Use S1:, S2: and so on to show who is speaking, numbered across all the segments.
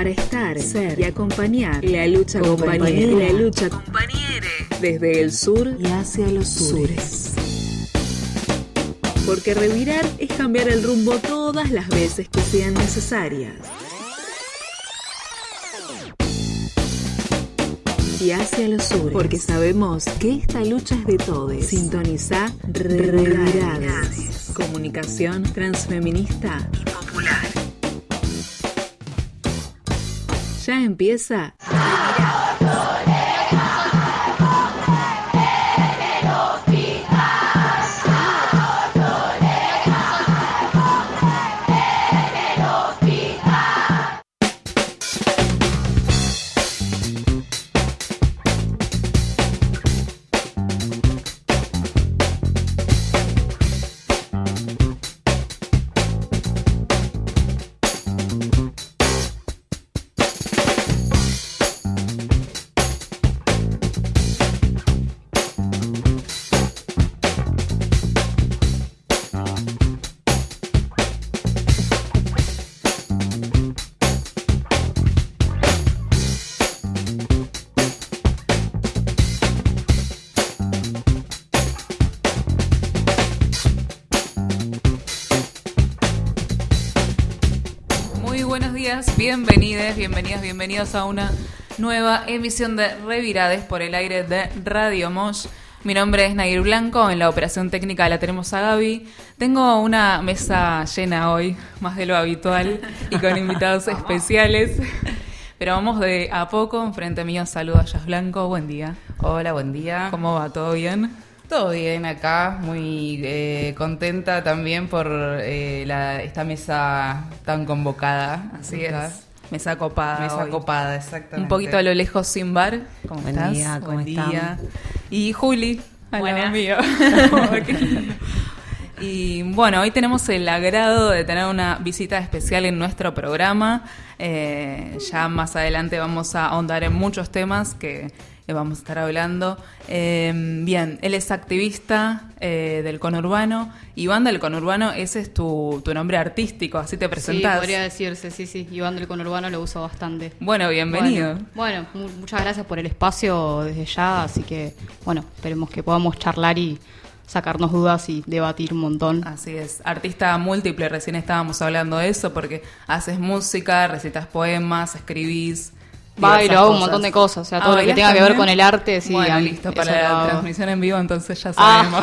S1: para estar, ser y acompañar la lucha compañera, desde el sur y hacia los sures. Porque revirar es cambiar el rumbo todas las veces que sean necesarias. Y hacia los sures, porque sabemos que esta lucha es de todos. Sintoniza Revirades. Comunicación transfeminista y popular. Ya empieza bienvenidos a una nueva emisión de Revirades por el aire de Radio Mosh. Mi nombre es Nair Blanco, en la operación técnica la tenemos a Gaby. Tengo una mesa llena hoy, más de lo habitual, y con invitados especiales. Pero vamos de a poco. Enfrente mío saludo a Jazz Blanco, buen día.
S2: Hola, buen día.
S1: ¿Cómo va? ¿Todo bien?
S2: Todo bien acá, muy contenta también por esta mesa tan convocada.
S1: Así es. Mesa copada.
S2: Mesa
S1: hoy.
S2: copada, exactamente.
S1: Un poquito a lo lejos sin bar. ¿Cómo
S3: Buen
S1: estás?
S3: día, ¿cómo
S1: Buen
S3: están?
S1: día. Y Juli, al lado mío. Y bueno, hoy tenemos el agrado de tener una visita especial en nuestro programa. Ya más adelante vamos a ahondar en muchos temas que vamos a estar hablando. Bien, él es activista del conurbano. Iván del conurbano, ese es tu nombre artístico, así te presentás.
S4: Sí, podría decirse, sí. Iván del conurbano lo uso bastante.
S1: Bueno, bienvenido.
S4: Bueno, muchas gracias por el espacio desde ya, así que, bueno, esperemos que podamos charlar y sacarnos dudas y debatir un montón.
S1: Así es, artista múltiple, recién estábamos hablando de eso, porque haces música, recitas poemas, escribís.
S4: Bailo, hago un montón de cosas, o sea, todo lo que tenga que ver con el arte, sí.
S1: Bueno, listo, para la transmisión en vivo, entonces ya sabemos.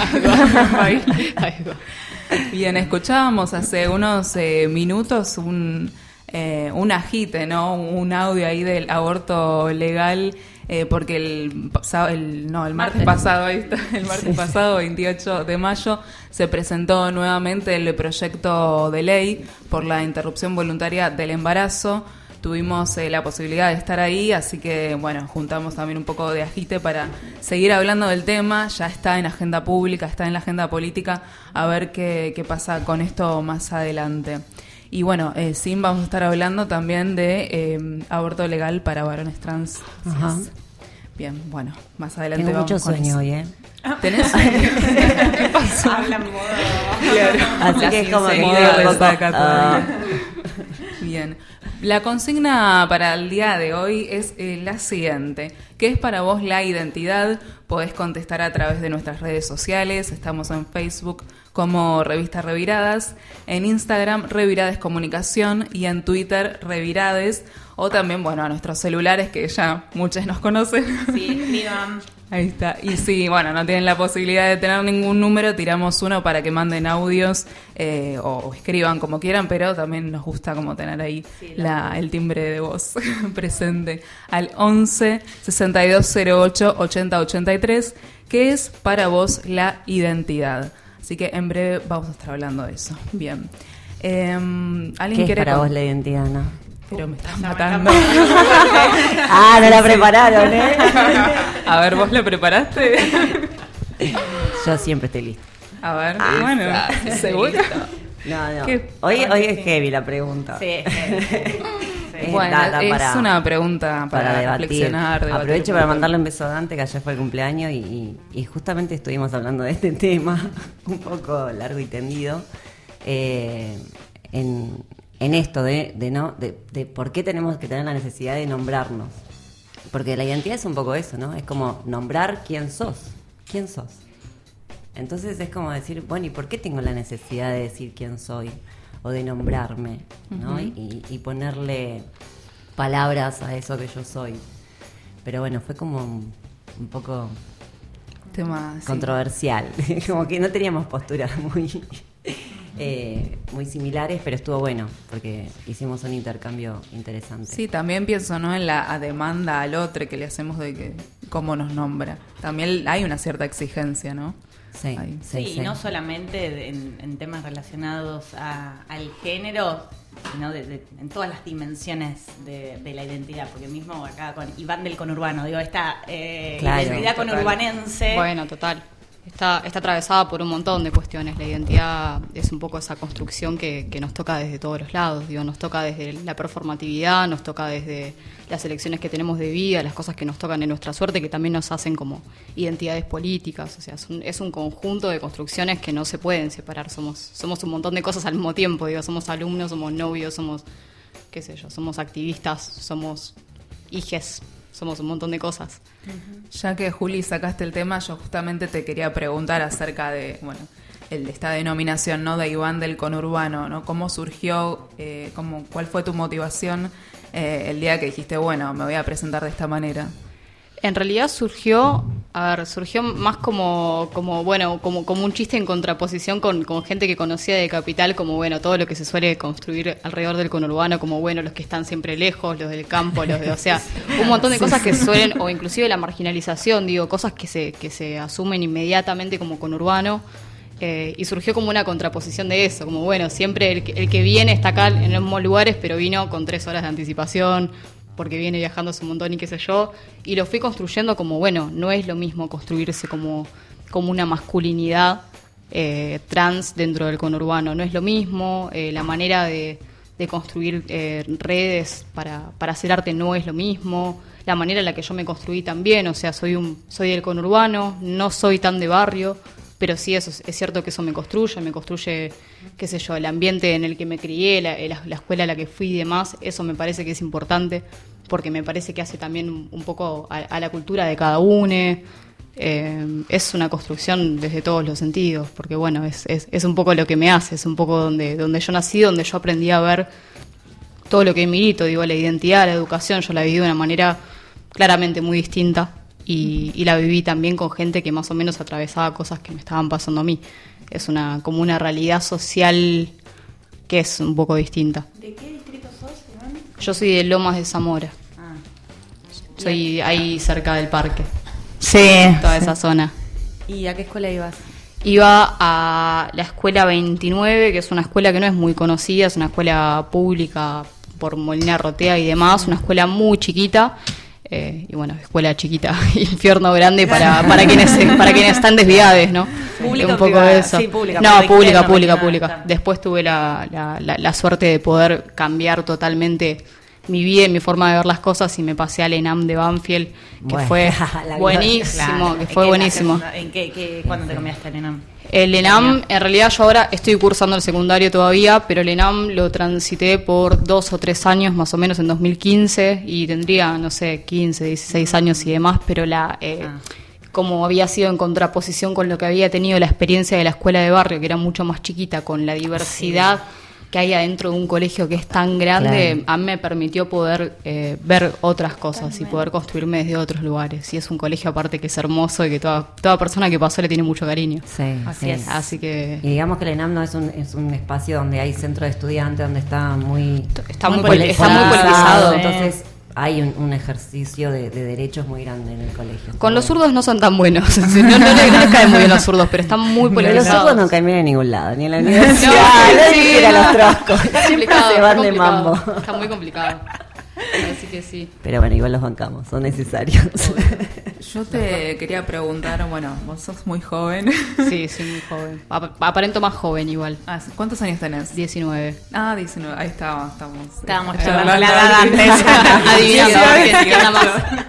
S4: Ahí va.
S1: Bien, escuchábamos hace unos minutos un agite, ¿no? Un audio ahí del aborto legal, porque el martes pasado, ahí está, el martes pasado, 28 de mayo, se presentó nuevamente el proyecto de ley por la interrupción voluntaria del embarazo. Tuvimos la posibilidad de estar ahí, así que, bueno, juntamos también un poco de agite para seguir hablando del tema. Ya está en agenda pública, está en la agenda política, a ver qué pasa con esto más adelante. Y bueno, Sim, vamos a estar hablando también de aborto legal para varones trans.
S3: Ajá.
S1: Bien, bueno, más adelante
S3: Tengo
S1: vamos
S3: mucho
S1: con
S3: sueño
S1: eso.
S3: hoy, ¿eh?
S1: ¿Tenés sueño?
S2: ¿Qué pasó? Hablan modo.
S1: Claro.
S3: Así que es como que
S1: Enseguida
S3: queda un poco,
S1: resaca todavía. Bien. La consigna para el día de hoy es la siguiente. ¿Qué es para vos la identidad? Podés contestar a través de nuestras redes sociales. Estamos en Facebook como Revista Reviradas, en Instagram Revirades Comunicación y en Twitter Revirades. O también, bueno, a nuestros celulares que ya muchos nos conocen.
S2: Sí, escriban.
S1: Ahí está. Y si, bueno, no tienen la posibilidad de tener ningún número, tiramos uno para que manden audios o escriban como quieran, pero también nos gusta como tener ahí el timbre de voz presente al 11 6208 80 83, que es para vos la identidad. Así que en breve vamos a estar hablando de eso. Bien. ¿Alguien
S3: ¿Qué
S1: quiere
S3: es para vos la identidad, no?
S1: Pero me estás matando.
S3: No la prepararon, ¿eh?
S1: A ver, ¿vos la preparaste?
S3: Yo siempre estoy lista.
S1: A ver, bueno, ¿seguro?
S3: No.
S1: ¿Qué?
S3: Hoy es heavy la pregunta.
S2: Sí.
S1: Bueno, es una pregunta para
S3: debatir.
S1: reflexionar.
S3: Aprovecho para mandarle un beso a Dante, que ayer fue el cumpleaños y justamente estuvimos hablando de este tema, un poco largo y tendido, en en esto de por qué tenemos que tener la necesidad de nombrarnos. Porque la identidad es un poco eso, ¿no? Es como nombrar quién sos. ¿Quién sos? Entonces es como decir, bueno, ¿y por qué tengo la necesidad de decir quién soy? O de nombrarme, ¿no? Y ponerle palabras a eso que yo soy. Pero bueno, fue como un poco
S1: Tema, sí.
S3: controversial. Como que no teníamos posturas muy similares, pero estuvo bueno, porque hicimos un intercambio interesante.
S1: Sí, también pienso, ¿no?, en la demanda al otro que le hacemos de que cómo nos nombra. También hay una cierta exigencia, ¿no?
S3: Sí,
S1: Ahí.
S2: Sí, y no solamente en temas relacionados al género, sino en todas las dimensiones de la identidad, porque mismo acá con Iván del conurbano, digo, esta
S3: Claro,
S2: identidad
S3: total.
S2: conurbanense.
S4: Bueno, total. Está atravesada por un montón de cuestiones. La identidad es un poco esa construcción que nos toca desde todos los lados. Digo, nos toca desde la performatividad, nos toca desde las elecciones que tenemos de vida, las cosas que nos tocan en nuestra suerte, que también nos hacen como identidades políticas. O sea, es un conjunto de construcciones que no se pueden separar. Somos un montón de cosas al mismo tiempo. Digo, somos alumnos, somos novios, somos, qué sé yo, somos activistas, somos hijes, somos un montón de cosas.
S1: Ya que, Juli, sacaste el tema, yo justamente te quería preguntar acerca de, bueno, esta denominación, ¿no?, de Iván del conurbano, ¿no? ¿Cómo surgió, cuál fue tu motivación el día que dijiste, bueno, me voy a presentar de esta manera?
S4: En realidad surgió más como un chiste en contraposición con gente que conocía de Capital, como bueno, todo lo que se suele construir alrededor del conurbano, como bueno, los que están siempre lejos, los del campo, o sea, un montón de cosas que suelen, o inclusive la marginalización, digo, cosas que se asumen inmediatamente como conurbano. Y surgió como una contraposición de eso, como bueno, siempre el que viene está acá en los mismos lugares, pero vino con 3 horas de anticipación, porque viene viajando hace un montón y qué sé yo, y lo fui construyendo como, bueno, no es lo mismo construirse como una masculinidad trans dentro del conurbano, no es lo mismo, la manera de construir redes para hacer arte no es lo mismo, la manera en la que yo me construí también, o sea, soy del conurbano, no soy tan de barrio, pero sí es cierto que eso me construye, qué sé yo, el ambiente en el que me crié, la escuela a la que fui y demás, eso me parece que es importante, porque me parece que hace también un poco a la cultura de cada uno. Es una construcción desde todos los sentidos, porque bueno, es un poco lo que me hace, es un poco donde yo nací, donde yo aprendí a ver todo lo que milito, digo, la identidad, la educación, yo la viví de una manera claramente muy distinta. Y la viví también con gente que más o menos atravesaba cosas que me estaban pasando a mí. Es como una realidad social que es un poco distinta.
S2: ¿De qué distrito sos, Iván?
S4: Yo soy de Lomas de Zamora.
S2: Ah.
S4: Soy ahí cerca del parque,
S2: Sí.
S4: toda esa zona.
S2: ¿Y a qué escuela ibas?
S4: Iba a la escuela 29, que es una escuela que no es muy conocida, es una escuela pública por Molina Rotea y demás, una escuela muy chiquita. Y bueno, escuela chiquita, infierno grande para quienes están desviados, ¿no?
S2: ¿Pública
S4: un
S2: o
S4: poco
S2: privada?
S4: de eso.
S2: Sí, pública,
S4: No,
S2: pero de
S4: pública.
S2: interno,
S4: Después tuve la suerte de poder cambiar totalmente mi vida y mi forma de ver las cosas y me pasé al ENAM de Banfield, que
S3: Bueno,
S4: fue
S3: la
S4: buenísimo,
S2: Claro.
S4: que fue buenísimo.
S2: ¿Cuándo te cambiaste al ENAM?
S4: El ENAM, en realidad yo ahora estoy cursando el secundario todavía, pero el ENAM lo transité por 2 o 3 años, más o menos en 2015, y tendría, no sé, 15, 16 años y demás, pero como había sido en contraposición con lo que había tenido la experiencia de la escuela de barrio, que era mucho más chiquita, con la diversidad que hay adentro de un colegio que es tan grande,
S3: Claro.
S4: a mí me permitió poder ver otras cosas y poder construirme desde otros lugares. Y es un colegio aparte que es hermoso y que toda persona que pasó le tiene mucho cariño.
S3: Sí,
S2: Así
S3: sí.
S2: es.
S4: Así que
S3: Y digamos que el ENAM no es un espacio donde hay centro de estudiantes, donde está muy
S4: está muy
S3: politizado,
S4: politizado.
S3: entonces hay un ejercicio de derechos muy grande en el colegio.
S4: Con los zurdos no son tan buenos. no les caen muy bien los zurdos, pero están muy
S3: Pero los
S4: politizados.
S3: zurdos no caen bien en ningún lado, ni en la universidad,
S4: No,
S3: ni siquiera
S4: no.
S3: los troscos.
S4: Está
S3: Siempre
S4: complicado,
S3: se van
S4: está
S3: de
S4: complicado.
S3: mambo.
S4: Está muy complicado. Así que sí.
S3: Pero bueno, igual los bancamos, son necesarios.
S1: Yo te quería preguntar, bueno, vos sos muy joven.
S4: Sí, soy muy joven. Aparento más joven igual.
S1: ¿Cuántos años tenés?
S4: 19.
S1: 19, ahí estamos.
S2: Estábamos
S1: charlando
S2: charlando la edad antes.
S4: Adivinando,
S1: Sí,
S4: nada más.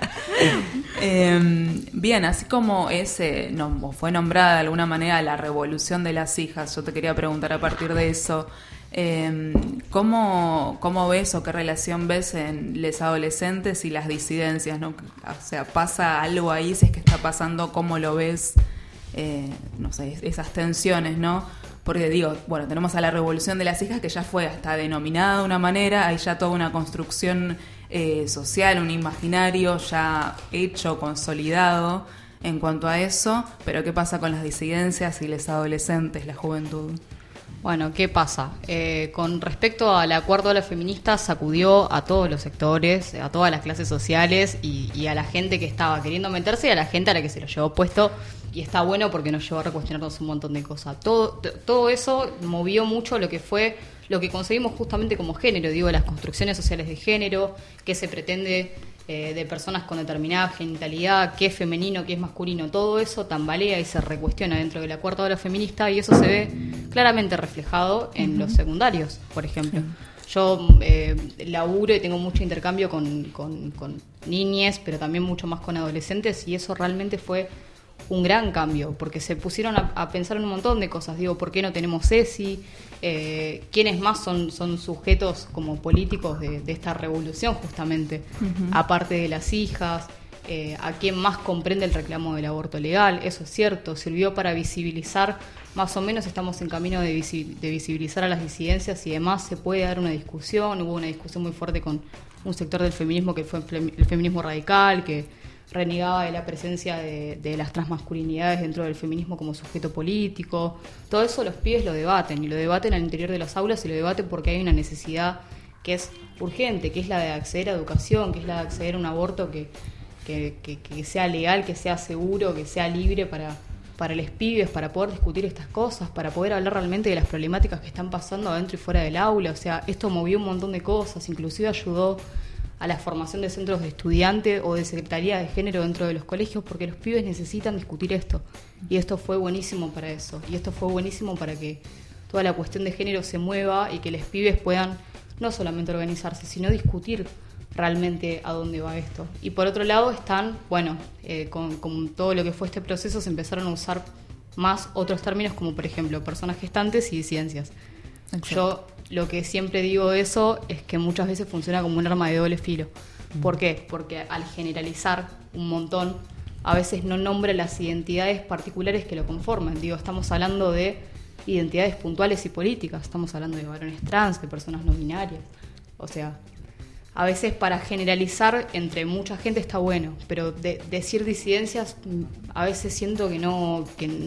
S1: Bien, así como fue nombrada de alguna manera la revolución de las hijas, yo te quería preguntar a partir de eso, ¿Cómo ves o qué relación ves en los adolescentes y las disidencias, ¿no? O sea, ¿pasa algo ahí? Si es que está pasando, ¿cómo lo ves? No sé, esas tensiones, ¿no? Porque digo, bueno, tenemos a la Revolución de las Hijas, que ya fue hasta denominada de una manera, hay ya toda una construcción social, un imaginario ya hecho, consolidado en cuanto a eso, pero ¿qué pasa con las disidencias y los adolescentes, la juventud?
S4: Bueno, ¿qué pasa? Con respecto al acuerdo de las feministas, sacudió a todos los sectores, a todas las clases sociales y a la gente que estaba queriendo meterse y a la gente a la que se lo llevó puesto. Y está bueno porque nos llevó a recuestionarnos un montón de cosas. Todo eso movió mucho lo que fue, lo que conseguimos justamente como género, digo, las construcciones sociales de género, qué se pretende de personas con determinada genitalidad, qué es femenino, qué es masculino. Todo eso tambalea y se recuestiona dentro del acuerdo de la feminista y eso se ve claramente reflejado en los secundarios, por ejemplo. Yo laburo y tengo mucho intercambio con niñes, pero también mucho más con adolescentes y eso realmente fue un gran cambio, porque se pusieron a pensar en un montón de cosas. Digo, ¿por qué no tenemos ESI? ¿Quiénes más son sujetos como políticos de esta revolución justamente? Aparte de las hijas, ¿a quién más comprende el reclamo del aborto legal? Eso es cierto, sirvió para visibilizar, más o menos estamos en camino de visibilizar a las disidencias y demás, se puede dar una discusión, hubo una discusión muy fuerte con un sector del feminismo que fue el feminismo radical, que renegaba de la presencia de las transmasculinidades dentro del feminismo como sujeto político. Todo eso los pibes lo debaten, y lo debaten al interior de las aulas, y lo debaten porque hay una necesidad que es urgente, que es la de acceder a educación, que es la de acceder a un aborto que sea legal, que sea seguro, que sea libre para los pibes, para poder discutir estas cosas, para poder hablar realmente de las problemáticas que están pasando adentro y fuera del aula. O sea, esto movió un montón de cosas, inclusive ayudó a la formación de centros de estudiantes o de secretaría de género dentro de los colegios, porque los pibes necesitan discutir esto. Y esto fue buenísimo para eso. Y esto fue buenísimo para que toda la cuestión de género se mueva y que los pibes puedan no solamente organizarse, sino discutir realmente a dónde va esto. Y por otro lado están, bueno, con todo lo que fue este proceso se empezaron a usar más otros términos como por ejemplo personas gestantes y disidencias. Exacto. Yo lo que siempre digo de eso es que muchas veces funciona como un arma de doble filo. ¿Por qué? Porque al generalizar un montón, a veces no nombra las identidades particulares que lo conforman. Digo, estamos hablando de identidades puntuales y políticas, estamos hablando de varones trans, de personas no binarias. O sea, a veces para generalizar entre mucha gente está bueno, pero decir disidencias a veces siento que no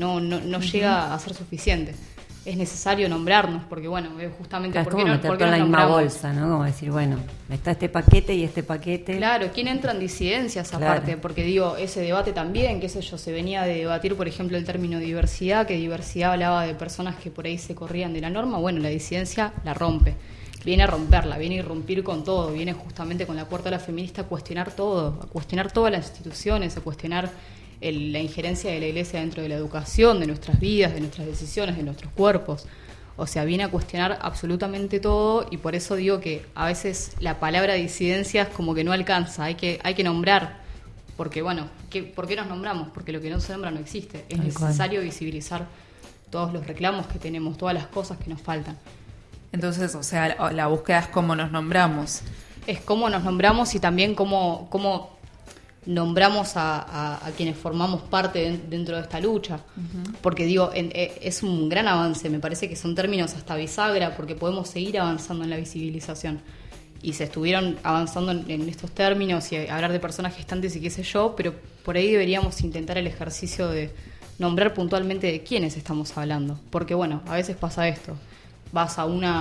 S4: llega a ser suficiente. Es necesario nombrarnos, porque bueno, justamente
S3: claro,
S4: ¿por qué no
S3: meter toda la misma bolsa, ¿no? Como decir, bueno, está este paquete y este paquete.
S4: Claro, ¿quién entra en disidencias aparte? Claro. Porque digo, ese debate también, qué sé yo, se venía de debatir, por ejemplo, el término diversidad, que diversidad hablaba de personas que por ahí se corrían de la norma. Bueno, la disidencia la rompe, viene a romperla, viene a irrumpir con todo, viene justamente con la puerta de la feminista a cuestionar todo, a cuestionar todas las instituciones, a cuestionar la injerencia de la Iglesia dentro de la educación, de nuestras vidas, de nuestras decisiones, de nuestros cuerpos. O sea, viene a cuestionar absolutamente todo y por eso digo que a veces la palabra disidencias como que no alcanza, hay que nombrar, porque bueno, ¿por qué nos nombramos? Porque lo que no se nombra no existe. Es necesario visibilizar todos los reclamos que tenemos, todas las cosas que nos faltan.
S1: Entonces, o sea, la búsqueda es cómo nos nombramos.
S4: Es cómo nos nombramos y también cómo nombramos a quienes formamos parte dentro de esta lucha. Porque digo, es un gran avance, me parece que son términos hasta bisagra, porque podemos seguir avanzando en la visibilización. Y se estuvieron avanzando en estos términos y hablar de personas gestantes y qué sé yo, pero por ahí deberíamos intentar el ejercicio de nombrar puntualmente de quiénes estamos hablando. Porque bueno, a veces pasa esto. Vas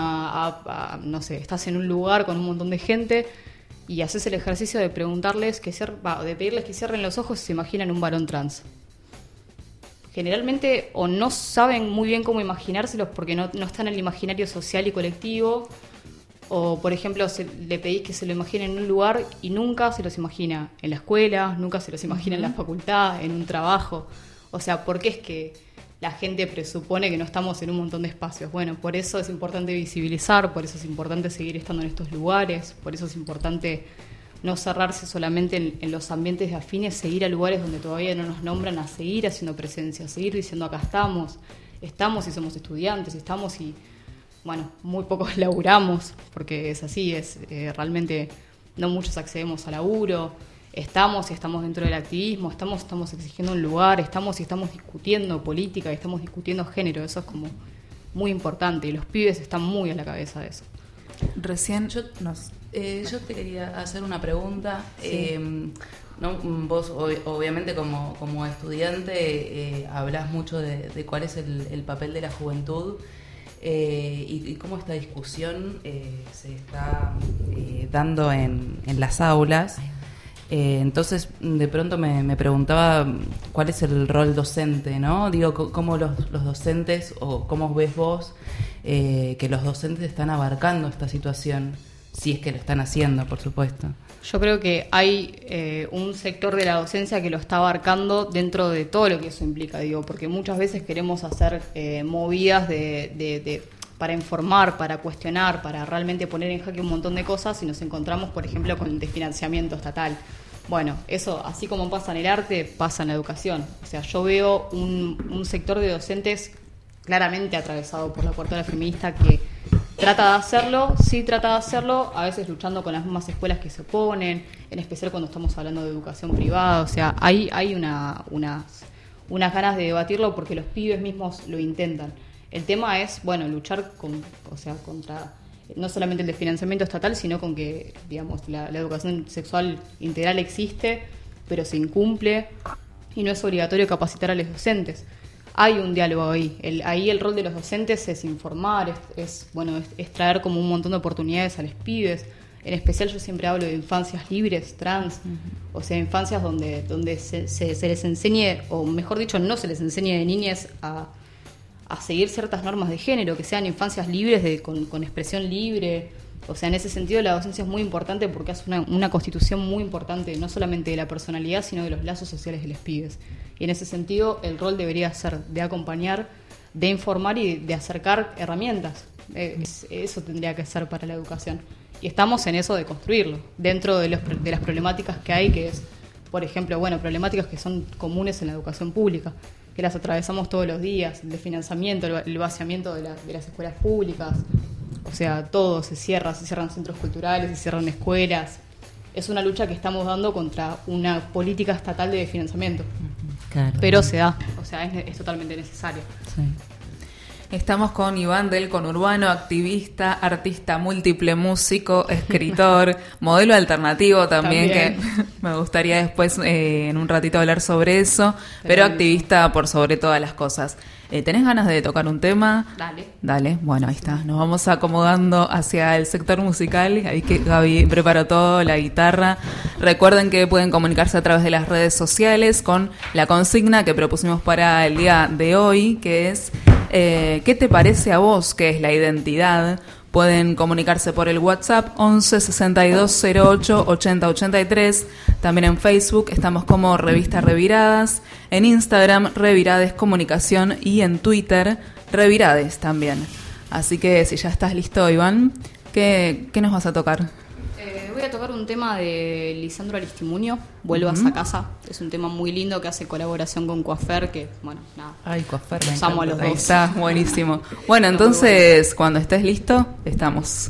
S4: no sé, estás en un lugar con un montón de gente y haces el ejercicio de preguntarles de pedirles que cierren los ojos y se imaginan un varón trans. Generalmente o no saben muy bien cómo imaginárselos porque no están en el imaginario social y colectivo, o por ejemplo le pedís que se lo imaginen en un lugar y nunca se los imagina en la escuela, nunca se los imagina en la facultad, en un trabajo. O sea, ¿por qué es que la gente presupone que no estamos en un montón de espacios? Bueno, por eso es importante visibilizar, por eso es importante seguir estando en estos lugares, por eso es importante no cerrarse solamente en los ambientes de afines, seguir a lugares donde todavía no nos nombran, a seguir haciendo presencia, a seguir diciendo acá estamos y somos estudiantes, estamos y bueno, muy pocos laburamos, porque es así, realmente no muchos accedemos a laburo, estamos dentro del activismo, estamos exigiendo un lugar, estamos discutiendo política, estamos discutiendo género, eso es como muy importante y los pibes están muy a la cabeza de eso.
S1: Recién yo te quería hacer una pregunta. Sí. ¿No? Vos obviamente como estudiante hablás mucho de cuál es el papel de la juventud y cómo esta discusión se está dando en las aulas. Entonces de pronto me preguntaba cuál es el rol docente, ¿no? Digo, cómo los docentes o cómo ves vos que los docentes están abarcando esta situación, si es que lo están haciendo, por supuesto.
S4: Yo creo que hay un sector de la docencia que lo está abarcando dentro de todo lo que eso implica, digo, porque muchas veces queremos hacer movidas para informar, para cuestionar, para realmente poner en jaque un montón de cosas y nos encontramos, por ejemplo, con el desfinanciamiento estatal. Bueno, eso, así como pasa en el arte, pasa en la educación. O sea, yo veo un sector de docentes claramente atravesado por la coartada feminista que trata de hacerlo, a veces luchando con las mismas escuelas que se oponen, en especial cuando estamos hablando de educación privada. O sea, hay unas ganas de debatirlo porque los pibes mismos lo intentan. El tema es, bueno, luchar contra no solamente el desfinanciamiento estatal, sino con que, digamos, la educación sexual integral existe, pero se incumple y no es obligatorio capacitar a los docentes. Hay un diálogo ahí. Ahí el rol de los docentes es informar, es traer como un montón de oportunidades a los pibes. En especial yo siempre hablo de infancias libres, trans, o sea, infancias donde se les enseñe, o mejor dicho, no se les enseñe de niñez a seguir ciertas normas de género, que sean infancias libres con expresión libre. O sea, en ese sentido la docencia es muy importante porque hace una constitución muy importante, no solamente de la personalidad, sino de los lazos sociales de los pibes. Y en ese sentido el rol debería ser de acompañar, de informar y de acercar herramientas. Eso tendría que ser para la educación. Y estamos en eso de construirlo, dentro de las problemáticas que hay, que es, por ejemplo, problemáticas que son comunes en la educación pública, que las atravesamos todos los días, el desfinanciamiento, el vaciamiento de las escuelas públicas. O sea, todo se cierran centros culturales, se cierran escuelas. Es una lucha que estamos dando contra una política estatal de financiamiento. Claro. Pero se da, o sea, es totalmente necesario.
S1: Sí. Estamos con Iván del Conurbano, activista, artista múltiple, músico, escritor, modelo alternativo también, que me gustaría después en un ratito hablar sobre eso, pero activista por sobre todas las cosas. ¿Tenés ganas de tocar un tema? Dale, bueno, ahí está. Nos vamos acomodando hacia el sector musical. Ahí que Gaby preparó todo, la guitarra. Recuerden que pueden comunicarse a través de las redes sociales con la consigna que propusimos para el día de hoy, que es ¿qué te parece a vos que es la identidad? Pueden comunicarse por el WhatsApp 11 62 08 80 83. También en Facebook estamos como Revista Reviradas. En Instagram, Revirades Comunicación. Y en Twitter, Revirades también. Así que si ya estás listo, Iván, ¿qué nos vas a tocar?
S4: Voy a tocar un tema de Lisandro Aristimuño, Vuelvas a casa. Es un tema muy lindo que hace colaboración con Coafer, que, nada.
S1: Ay, Coafer,
S4: los amo a los dos.
S1: Ahí está, buenísimo. Bueno, entonces, cuando estés listo, estamos.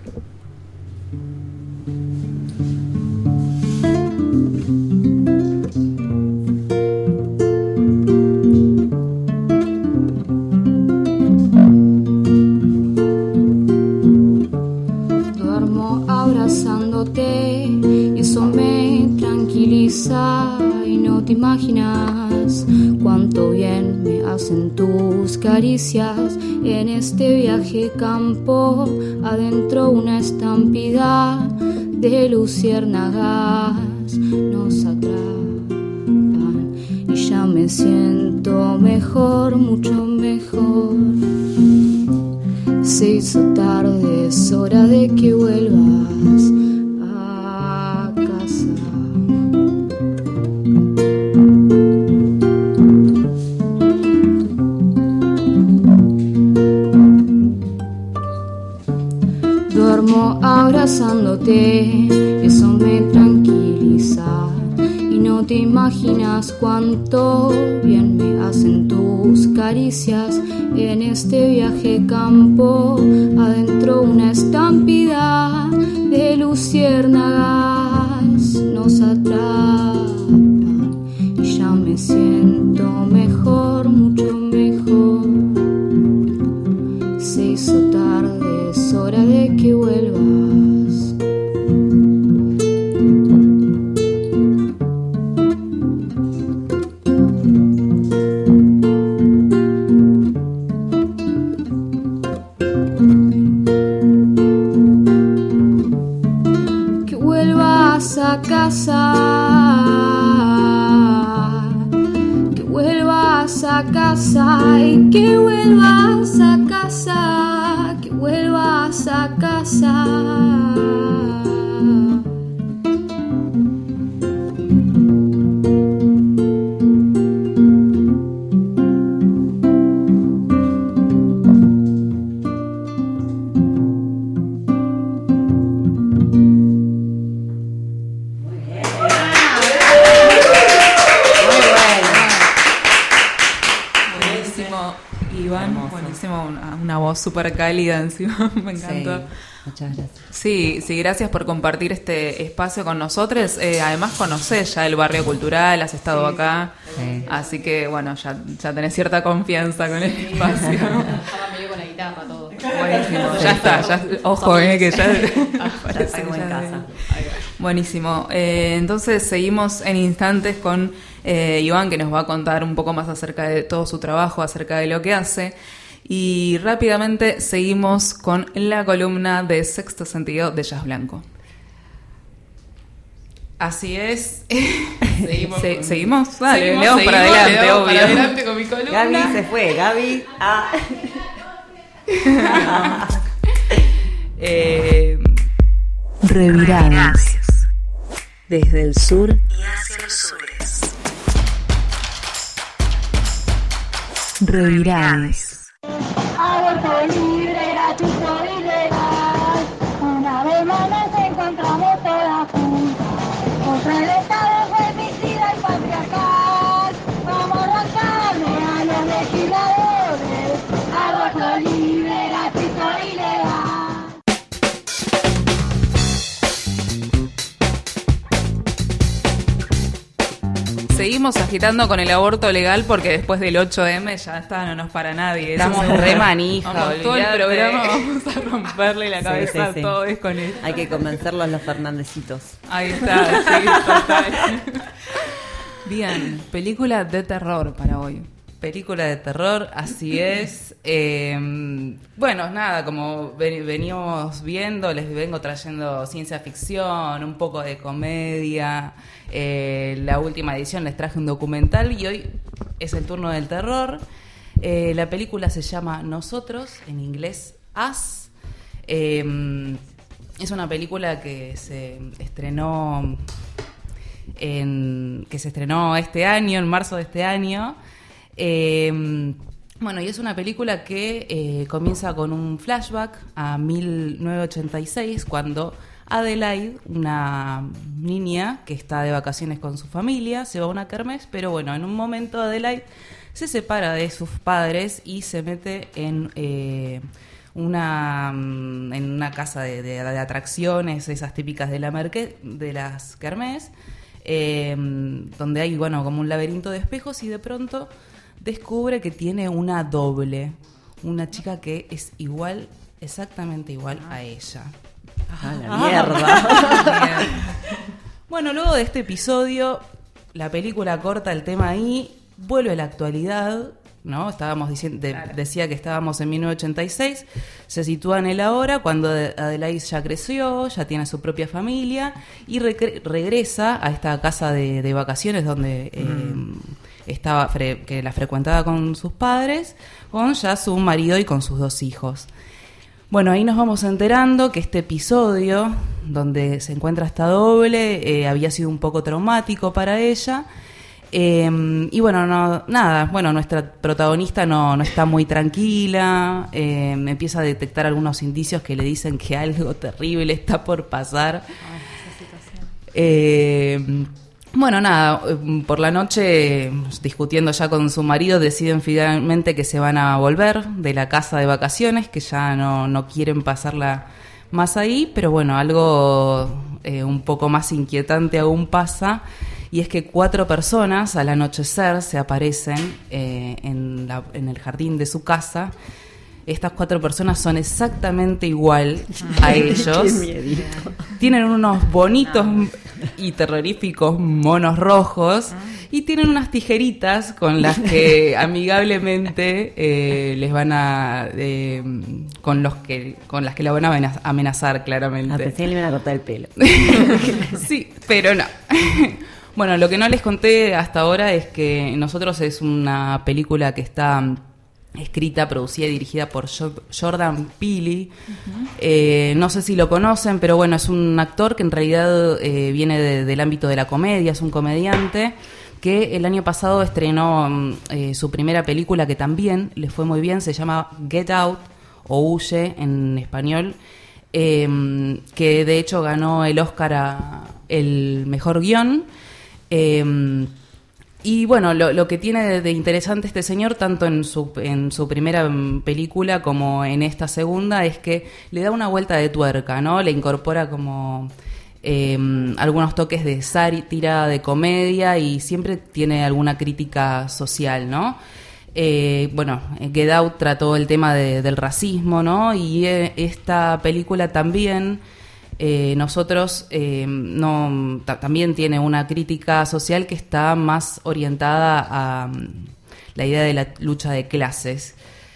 S5: Y eso me tranquiliza y no te imaginas cuánto bien me hacen tus caricias en este viaje campo adentro una estampida de luciérnagas nos atrapan y ya me siento mejor, mucho mejor. Se hizo tarde, es hora de que vuelvas a casa. Duermo abrazándote, eso me tranquiliza y no te imaginas cuánto bien me hacen tus caricias en este viaje campo adentro una estampida de luciérnagas nos atrapan y ya me siento mejor, mucho mejor. Se hizo tarde, es hora de que vuelvas. A casa, que vuelvas a casa y que vuelvas a casa, que vuelvas a casa.
S1: Una voz súper cálida encima, me encantó.
S3: Sí, muchas gracias.
S1: Sí, gracias por compartir este espacio con nosotros. Además conocés ya el barrio cultural, has estado acá, así que bueno, ya tenés cierta confianza con el espacio.
S4: Ya me dio con la guitarra todo.
S1: Buenísimo, ya está, ojo, que ya
S3: parece como en casa.
S1: Buenísimo, entonces seguimos en instantes con Iván, que nos va a contar un poco más acerca de todo su trabajo, acerca de lo que hace. Y rápidamente seguimos con la columna de Sexto Sentido de Jazz Blanco.
S6: Así es.
S1: Seguimos. Dale, le damos para adelante, obvio.
S6: Para adelante con mi columna.
S3: Gaby se fue, Gaby.
S7: Reviradas. Desde el sur y hacia los sures. Reviradas.
S8: Aborto libre, gratuito y legal. Una vez más nos encontramos todas juntas. Contra el Estado femicida y patriarcal. Vamos a arrancarle a los legisladores. Aborto libre, gratuito y legal.
S1: Seguimos agitando con el aborto legal porque después del 8M ya está, no nos para nadie.
S2: Estamos re manija,
S1: vamos, todo el programa vamos a romperle la cabeza a todos con esto.
S3: Hay que convencerlos los Fernandecitos.
S1: Ahí está, sí, total. Bien, película de terror para hoy.
S6: Película de terror, así es. Bueno, nada, como venimos viendo, les vengo trayendo ciencia ficción, un poco de comedia. La última edición les traje un documental y hoy es el turno del terror. La película se llama Nosotros, en inglés Us. Es una película que se estrenó este año, en marzo de este año. Bueno, y es una película que comienza con un flashback a 1986, cuando Adelaide, una niña que está de vacaciones con su familia, se va a una kermés, pero bueno, en un momento Adelaide se separa de sus padres y se mete en una casa de atracciones, esas típicas de las kermés, donde hay, bueno, como un laberinto de espejos, y de pronto descubre que tiene una doble, una chica que es igual, exactamente igual a ella.
S3: La mierda.
S6: Bueno, luego de este episodio, la película corta el tema ahí, vuelve a la actualidad, ¿no? Estábamos diciendo, decía que estábamos en 1986, se sitúa en el ahora, cuando Adelaide ya creció, ya tiene su propia familia, y regresa a esta casa de vacaciones donde estaba, que la frecuentaba con sus padres, con ya su marido y con sus 2 hijos. Bueno, ahí nos vamos enterando que este episodio, donde se encuentra esta doble, había sido un poco traumático para ella. Y bueno, nuestra protagonista no está muy tranquila, empieza a detectar algunos indicios que le dicen que algo terrible está por pasar. Bueno, nada, por la noche, discutiendo ya con su marido, deciden finalmente que se van a volver de la casa de vacaciones, que ya no quieren pasarla más ahí, pero bueno, algo un poco más inquietante aún pasa, y es que 4 personas al anochecer se aparecen en el jardín de su casa. Estas 4 personas son exactamente igual a ellos.
S3: Qué miedito.
S6: Tienen unos bonitos y terroríficos monos rojos y tienen unas tijeritas con las que amigablemente les van a con las que la van a amenazar claramente.
S3: A pensé que le iban a cortar el pelo.
S6: Sí, pero no. Bueno, lo que no les conté hasta ahora es que Nosotros es una película que está escrita, producida y dirigida por Jordan Peele. No sé si lo conocen, pero bueno, es un actor que en realidad viene del ámbito de la comedia, es un comediante que el año pasado estrenó su primera película que también le fue muy bien, se llama Get Out o Huye en español, que de hecho ganó el Oscar a el mejor guión. Y bueno, lo que tiene de interesante este señor, tanto en su primera película como en esta segunda, es que le da una vuelta de tuerca, ¿no? Le incorpora como algunos toques de sátira, de comedia, y siempre tiene alguna crítica social, ¿no? Bueno, Get Out trató el tema del racismo, ¿no? Y esta película también... Nosotros también tiene una crítica social que está más orientada a la idea de la lucha de clases.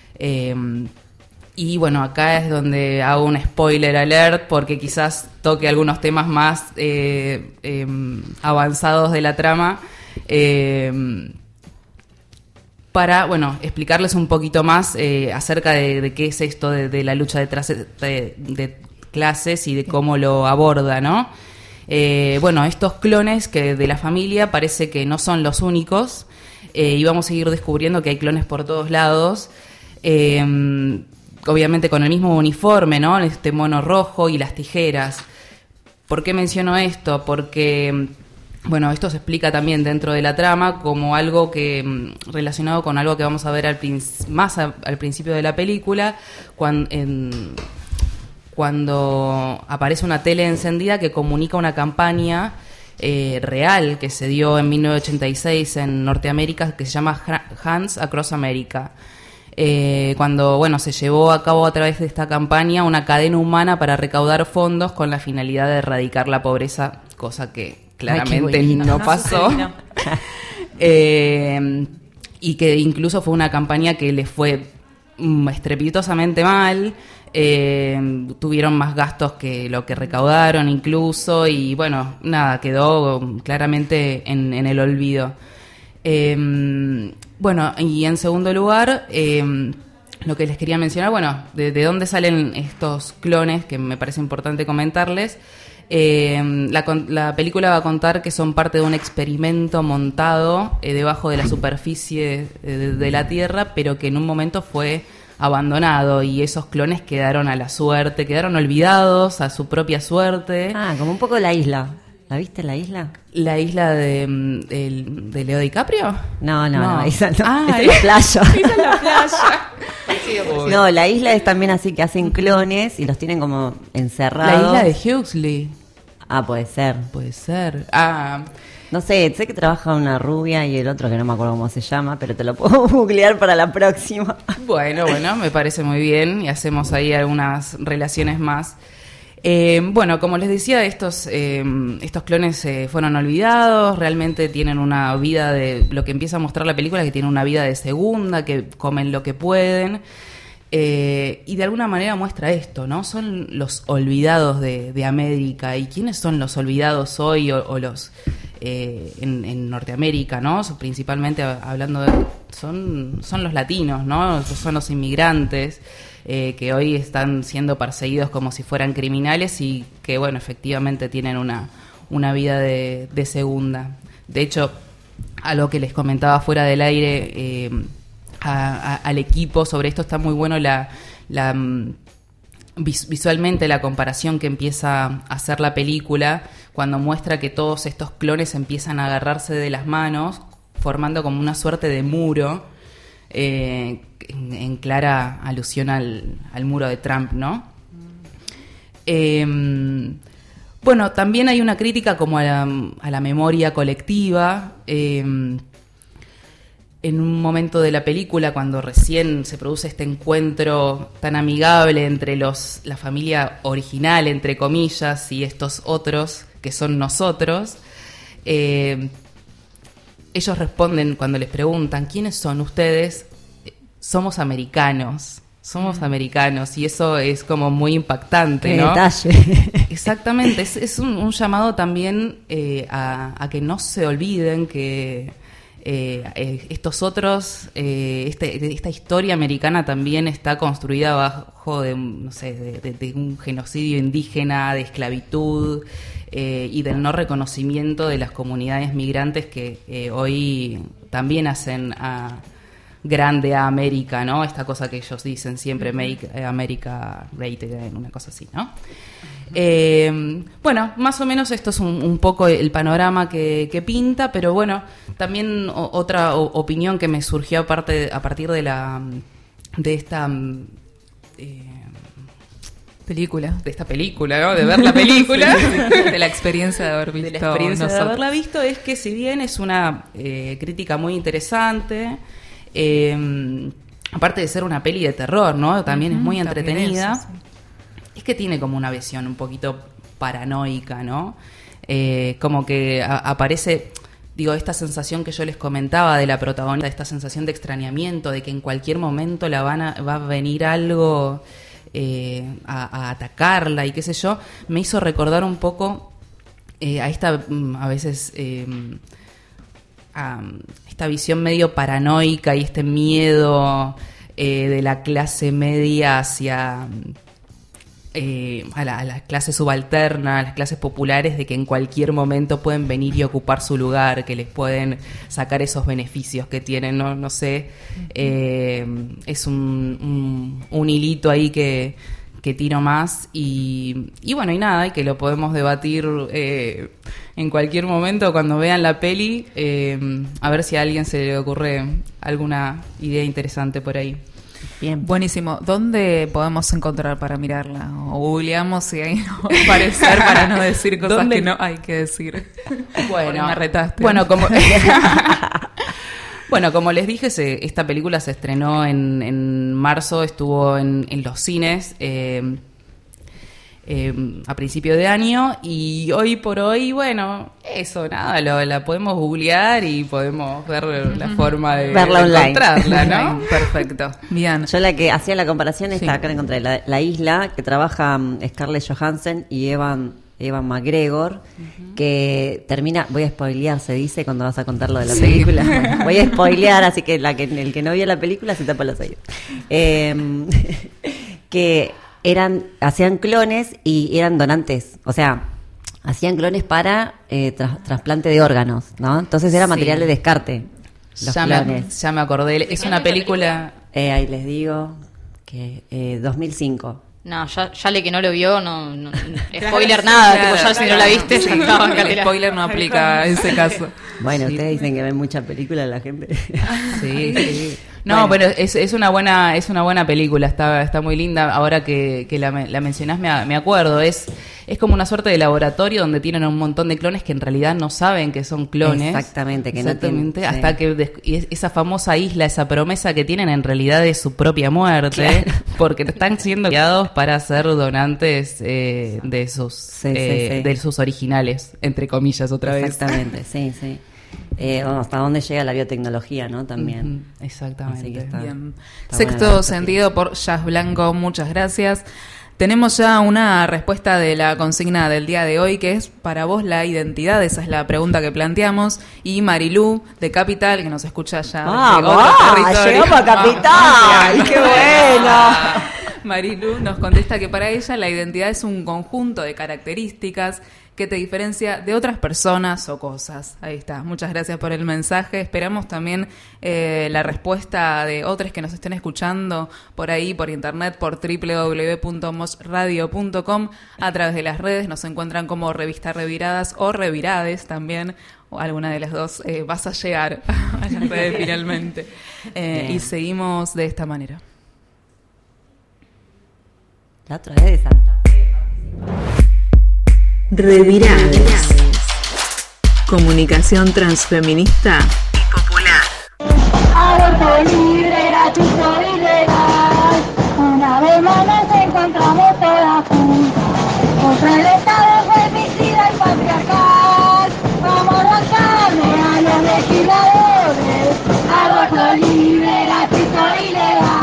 S6: Y bueno, acá es donde hago un spoiler alert porque quizás toque algunos temas más avanzados de la trama. Para, bueno, explicarles un poquito más acerca de qué es esto de la lucha de clases y de cómo lo aborda, ¿no? Bueno, estos clones que de la familia parece que no son los únicos, y vamos a seguir descubriendo que hay clones por todos lados, obviamente con el mismo uniforme, ¿no? Este mono rojo y las tijeras. ¿Por qué menciono esto? Porque, bueno, esto se explica también dentro de la trama como algo que relacionado con algo que vamos a ver al principio de la película, cuando aparece una tele encendida que comunica una campaña real que se dio en 1986 en Norteamérica, que se llama Hands Across America. Cuando, bueno, se llevó a cabo a través de esta campaña una cadena humana para recaudar fondos con la finalidad de erradicar la pobreza, cosa que claramente no pasó. Y que incluso fue una campaña que le fue estrepitosamente mal. Tuvieron más gastos que lo que recaudaron incluso, y bueno, nada, quedó claramente en el olvido. Bueno, y en segundo lugar, lo que les quería mencionar, bueno, de dónde salen estos clones, que me parece importante comentarles. La película va a contar que son parte de un experimento montado debajo de la superficie de la Tierra, pero que en un momento fue abandonado, y esos clones quedaron a la suerte, quedaron olvidados a su propia suerte.
S3: Como un poco La Isla. ¿La viste, La Isla?
S6: ¿La isla de Leo DiCaprio?
S3: No, esa no.
S6: Ah,
S3: Esa es la playa.
S6: Esa es la playa.
S3: No, La Isla es también así, que hacen clones y los tienen como encerrados.
S6: La isla de Huxley.
S3: Puede ser.
S6: Puede ser.
S3: No sé que trabaja una rubia y el otro que no me acuerdo cómo se llama, pero te lo puedo googlear para la próxima. Bueno,
S6: me parece muy bien, y hacemos ahí algunas relaciones más. Bueno, como les decía, estos clones fueron olvidados, realmente tienen una vida lo que empieza a mostrar la película, que tienen una vida de segunda, que comen lo que pueden. Y de alguna manera muestra esto, ¿no? Son los olvidados de América. ¿Y quiénes son los olvidados hoy o los en Norteamérica, ¿no? Principalmente hablando son los latinos, ¿no? Son los inmigrantes que hoy están siendo perseguidos como si fueran criminales, y que, bueno, efectivamente tienen una vida de segunda. De hecho, a lo que les comentaba fuera del aire al equipo sobre esto, está muy bueno visualmente la comparación que empieza a hacer la película cuando muestra que todos estos clones empiezan a agarrarse de las manos, formando como una suerte de muro, en clara alusión al muro de Trump, ¿no? Bueno, también hay una crítica como a la memoria colectiva. En un momento de la película, cuando recién se produce este encuentro tan amigable entre la familia original, entre comillas, y estos otros, que son nosotros, ellos responden cuando les preguntan, ¿quiénes son ustedes? Somos americanos, y eso es como muy impactante,
S3: Qué
S6: ¿no?
S3: detalle.
S6: Exactamente, es un llamado también a que no se olviden que estos otros, esta historia americana también está construida bajo de un genocidio indígena, de esclavitud y del no reconocimiento de las comunidades migrantes que hoy también hacen grande a América, ¿no? Esta cosa que ellos dicen siempre, Make America Great Again, una cosa así, ¿no? Bueno, más o menos esto es un poco el panorama que pinta, pero bueno, también otra opinión que me surgió a partir de esta
S1: película.
S6: De esta película, ¿no? De ver la película.
S1: De la experiencia de haber visto.
S6: De la experiencia de
S1: nosotros.
S6: haberla visto, es que si bien es una crítica muy interesante, aparte de ser una peli de terror, ¿no? También es muy entretenida.
S1: Eso, sí.
S6: Es que tiene como una visión un poquito paranoica, ¿no? Como que aparece, digo, esta sensación que yo les comentaba de la protagonista, esta sensación de extrañamiento, de que en cualquier momento va a venir algo a atacarla y qué sé yo, me hizo recordar un poco a esta, a veces, a esta visión medio paranoica y este miedo de la clase media hacia... a la clase subalterna, a las clases populares, de que en cualquier momento pueden venir y ocupar su lugar, que les pueden sacar esos beneficios que tienen, no sé, es un hilito ahí que tiro más y bueno, y nada, y que lo podemos debatir en cualquier momento cuando vean la peli, a ver si a alguien se le ocurre alguna idea interesante por ahí.
S3: Bien.
S1: Buenísimo. ¿Dónde podemos encontrar para mirarla? O googleamos y ahí nos va a aparecer para no decir cosas
S6: ¿Dónde?
S1: que no hay que decir.
S6: Bueno,
S1: me retaste.
S6: Bueno, como les dije, esta película se estrenó en marzo, estuvo en los cines a principio de año, y hoy por hoy, bueno, eso, nada, la podemos googlear y podemos ver la forma de
S3: Verla online.
S6: encontrarla, ¿no?
S1: Perfecto. Bien.
S3: Yo la que hacía la comparación
S1: Sí.
S3: está acá, encontré la isla, que trabaja Scarlett Johansson y Evan McGregor, que termina, voy a spoilear, se dice cuando vas a contar lo de la
S1: Sí.
S3: película. Bueno, voy a spoilear, así que el que no vio la película se tapa los oídos. Que hacían clones y eran donantes, o sea, hacían clones para trasplante de órganos, ¿no? Entonces era
S6: Sí.
S3: material de descarte, los clones.
S6: Ya me acordé, es una película...
S3: Ahí les digo que 2005.
S4: No, ya le que no lo vio, no spoiler nada,
S1: Claro,
S4: tipo, ya si no la viste, ya estaba en
S1: el spoiler no aplica en ese caso.
S3: Bueno,
S6: Sí.
S3: ustedes dicen que ven muchas películas la gente.
S6: Sí, sí. No, pero es una buena película, está muy linda. Ahora que la mencionás me acuerdo, es como una suerte de laboratorio donde tienen un montón de clones que en realidad no saben que son clones.
S3: Exactamente, que no
S6: Exactamente,
S3: tienen-
S6: hasta que esa famosa isla, esa promesa que tienen en realidad es su propia muerte, porque están siendo criados para ser donantes de sus
S3: Sí.
S6: de sus originales, entre comillas, otra vez.
S3: Exactamente, sí. Bueno, hasta dónde llega la biotecnología, ¿no? También.
S6: Ujú, exactamente.
S3: Así que está.
S1: Bien.
S3: Está
S1: Sexto
S3: buena la
S1: sentido por Jazz Blanco, muchas gracias. Tenemos ya una respuesta de la consigna del día de hoy, que es para vos la identidad. Esa es la pregunta que planteamos. Y Marilú, de Capital, que nos escucha ya desde
S3: ¡Vamos!
S1: otro territorio.
S3: ¡Llegamos a Capital!
S1: Vamos.
S3: ¡Qué bueno!
S1: Marilú nos contesta que para ella la identidad es un conjunto de características que te diferencia de otras personas o cosas. Ahí está. Muchas gracias por el mensaje. Esperamos también la respuesta de otros que nos estén escuchando por ahí, por internet, por www.mosradio.com. A través de las redes nos encuentran como Revista Reviradas o Revirades también. O alguna de las dos vas a llegar a las redes finalmente. Y seguimos de esta manera.
S3: La otra vez de Santa Fe.
S7: Revirades. Comunicación transfeminista y popular.
S8: Aborto libre, gratuito y legal. Una vez más nos encontramos todas juntas. Contra el Estado femicida y patriarcal. Vamos a arrancarle a los legisladores. Aborto libre, gratuito y legal.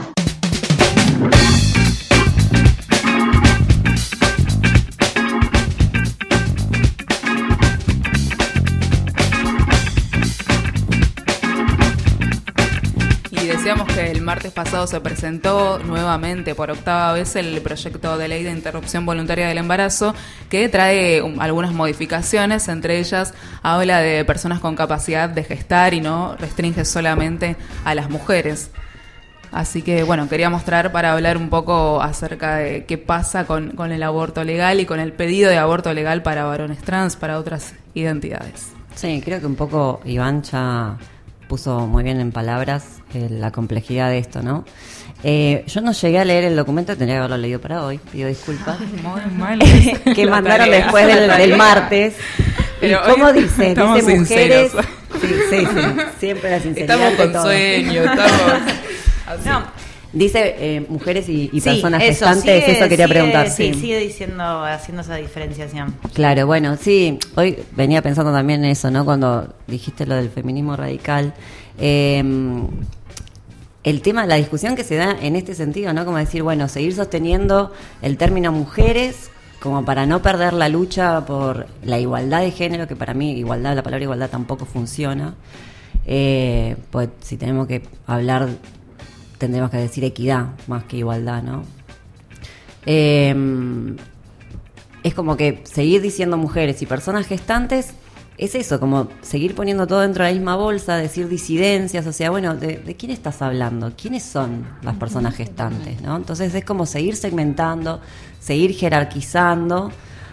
S1: Y decíamos que el martes pasado se presentó nuevamente por 8ª vez el proyecto de ley de interrupción voluntaria del embarazo, que trae algunas modificaciones, entre ellas habla de personas con capacidad de gestar y no restringe solamente a las mujeres. Así que bueno, quería mostrar para hablar un poco acerca de qué pasa con el aborto legal y con el pedido de aborto legal para varones trans, para otras identidades.
S3: Sí, creo que un poco Iván ya puso muy bien en palabras la complejidad de esto, ¿no? Yo no llegué a leer el documento, tendría que haberlo leído para hoy, pido disculpas.
S1: Muy mal.
S3: Que mandaron después del martes.
S1: Pero
S3: ¿Y cómo dice?
S1: Estamos
S3: Dice mujeres.
S1: sinceros.
S3: Sí, siempre la sinceridad.
S1: Estamos
S3: de
S1: con
S3: todo.
S1: sueño, estamos así.
S2: No,
S3: Dice mujeres y
S2: sí,
S3: personas
S2: eso,
S3: gestantes, eso quería preguntar.
S2: Sí, sigue diciendo, haciendo esa diferenciación.
S3: Claro, bueno, sí, hoy venía pensando también en eso, ¿no? Cuando dijiste lo del feminismo radical, el tema, la discusión que se da en este sentido, ¿no? Como decir, bueno, seguir sosteniendo el término mujeres como para no perder la lucha por la igualdad de género, que para mí igualdad, la palabra igualdad tampoco funciona. Pues si tenemos que hablar, tendremos que decir equidad más que igualdad, ¿no? Es como que seguir diciendo mujeres y personas gestantes es eso, como seguir poniendo todo dentro de la misma bolsa, decir disidencias, o sea, bueno, ¿de quién estás hablando? ¿Quiénes son las personas gestantes, no? Entonces es como seguir segmentando, seguir jerarquizando.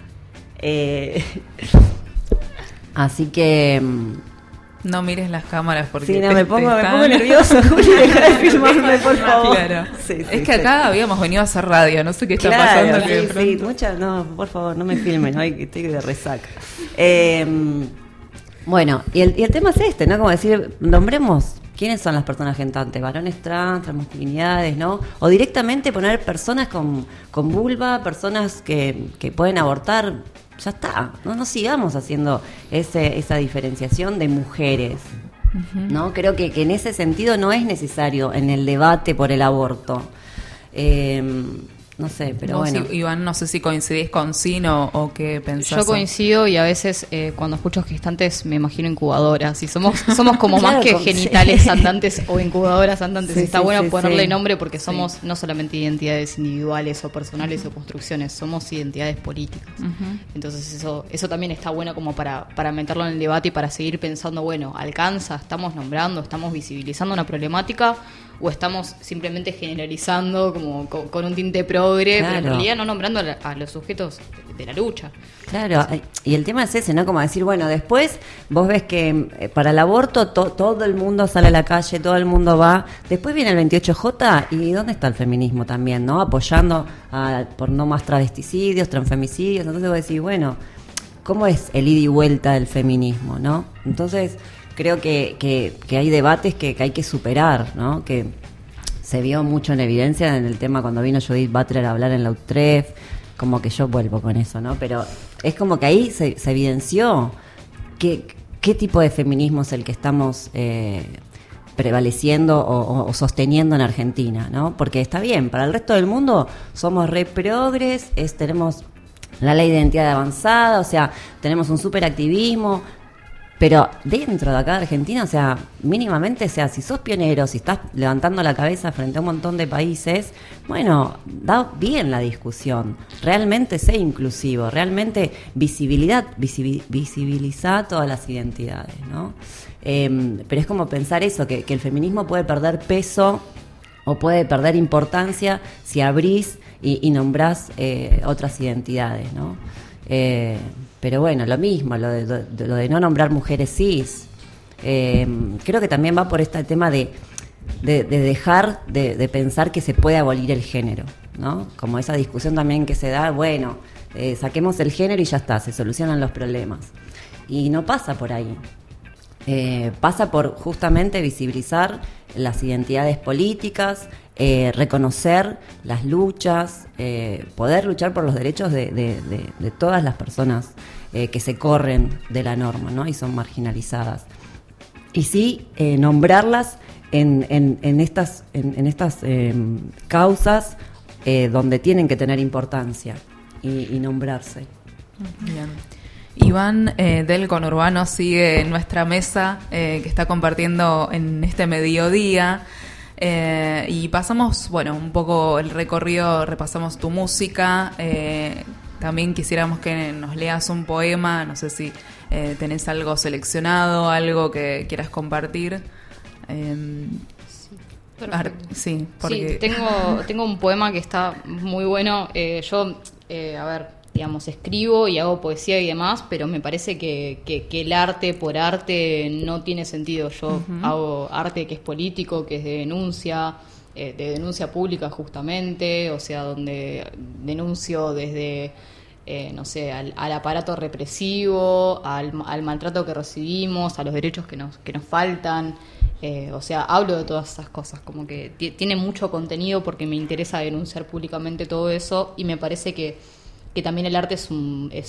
S3: Así que
S1: No mires las cámaras porque
S3: sí, no,
S1: te
S3: me pongo
S1: están-
S3: nervioso, Juli, deja de filmarme, por favor.
S1: Claro.
S3: Sí,
S1: Es que acá habíamos venido a hacer radio, no sé qué está
S3: Claro,
S1: pasando. que de
S3: sí,
S1: pronto-
S3: no, por favor, no me filmen, hoy que estoy de resaca. Bueno, y el tema es este, ¿no? Como decir, nombremos quiénes son las personas gestantes, varones trans, transmasculinidades, ¿no? O directamente poner personas con vulva, personas que pueden abortar, ya está, no sigamos haciendo esa diferenciación de mujeres. ¿No? Creo que en ese sentido no es necesario en el debate por el aborto. No sé, pero
S1: Vos,
S3: bueno.
S1: Iván, no sé si coincidís con Sino o qué pensás.
S4: Yo coincido y a veces cuando escucho gestantes me imagino incubadoras y somos como
S3: Claro,
S4: más que
S3: como-
S4: genitales
S3: sí.
S4: andantes o incubadoras andantes.
S3: Sí,
S4: Está
S3: sí,
S4: bueno
S3: sí,
S4: ponerle
S3: sí.
S4: nombre porque somos no solamente identidades individuales o personales o construcciones, somos identidades políticas. Entonces eso también está bueno como para meterlo en el debate y para seguir pensando, bueno, ¿alcanza? ¿Estamos nombrando? ¿Estamos visibilizando una problemática? ¿O estamos simplemente generalizando como con un tinte progre, pero en
S3: Claro.
S4: realidad no nombrando a los sujetos de la lucha?
S3: Claro, y el tema es ese, ¿no? Como decir, bueno, después vos ves que para el aborto todo el mundo sale a la calle, todo el mundo va. Después viene el 28J y ¿dónde está el feminismo también, no? Apoyando por no más travesticidios, transfemicidios. Entonces vos decís, bueno, ¿cómo es el ida y vuelta del feminismo, no? Entonces creo que hay debates que hay que superar, ¿no? Que se vio mucho en evidencia en el tema cuando vino Judith Butler a hablar en la UTREF, como que yo vuelvo con eso, ¿no? Pero es como que ahí se evidenció qué tipo de feminismo es el que estamos prevaleciendo o sosteniendo en Argentina, ¿no? Porque está bien, para el resto del mundo somos re progres, tenemos la ley de identidad avanzada, o sea, tenemos un superactivismo. Pero dentro de acá de Argentina, o sea, mínimamente, o sea, si sos pionero, si estás levantando la cabeza frente a un montón de países, bueno, da bien la discusión. Realmente sé inclusivo, realmente visibiliza todas las identidades, ¿no? Pero es como pensar eso, que el feminismo puede perder peso o puede perder importancia si abrís y nombrás otras identidades, ¿no? Pero bueno, lo mismo, lo de no nombrar mujeres cis. Creo que también va por este tema de dejar de pensar que se puede abolir el género, ¿no? Como esa discusión también que se da, bueno, saquemos el género y ya está, se solucionan los problemas. Y no pasa por ahí. Pasa por justamente visibilizar las identidades políticas, reconocer las luchas, poder luchar por los derechos de todas las personas que se corren de la norma, ¿no? Y son marginalizadas. Y sí, nombrarlas en estas causas donde tienen que tener importancia y nombrarse.
S1: Bien. Iván del Conurbano sigue en nuestra mesa que está compartiendo en este mediodía. Y pasamos, bueno, un poco el recorrido, repasamos tu música. También quisiéramos que nos leas un poema, no sé si tenés algo seleccionado, algo que quieras compartir. Sí, porque...
S4: Sí, tengo un poema que está muy bueno. Yo, a ver, digamos, escribo y hago poesía y demás, pero me parece que el arte por arte no tiene sentido. Yo hago arte que es político, que es de denuncia pública justamente, o sea, donde denuncio desde, no sé, al aparato represivo, al maltrato que recibimos, a los derechos que nos faltan. O sea, hablo de todas esas cosas, como que tiene mucho contenido porque me interesa denunciar públicamente todo eso, y me parece que también el arte es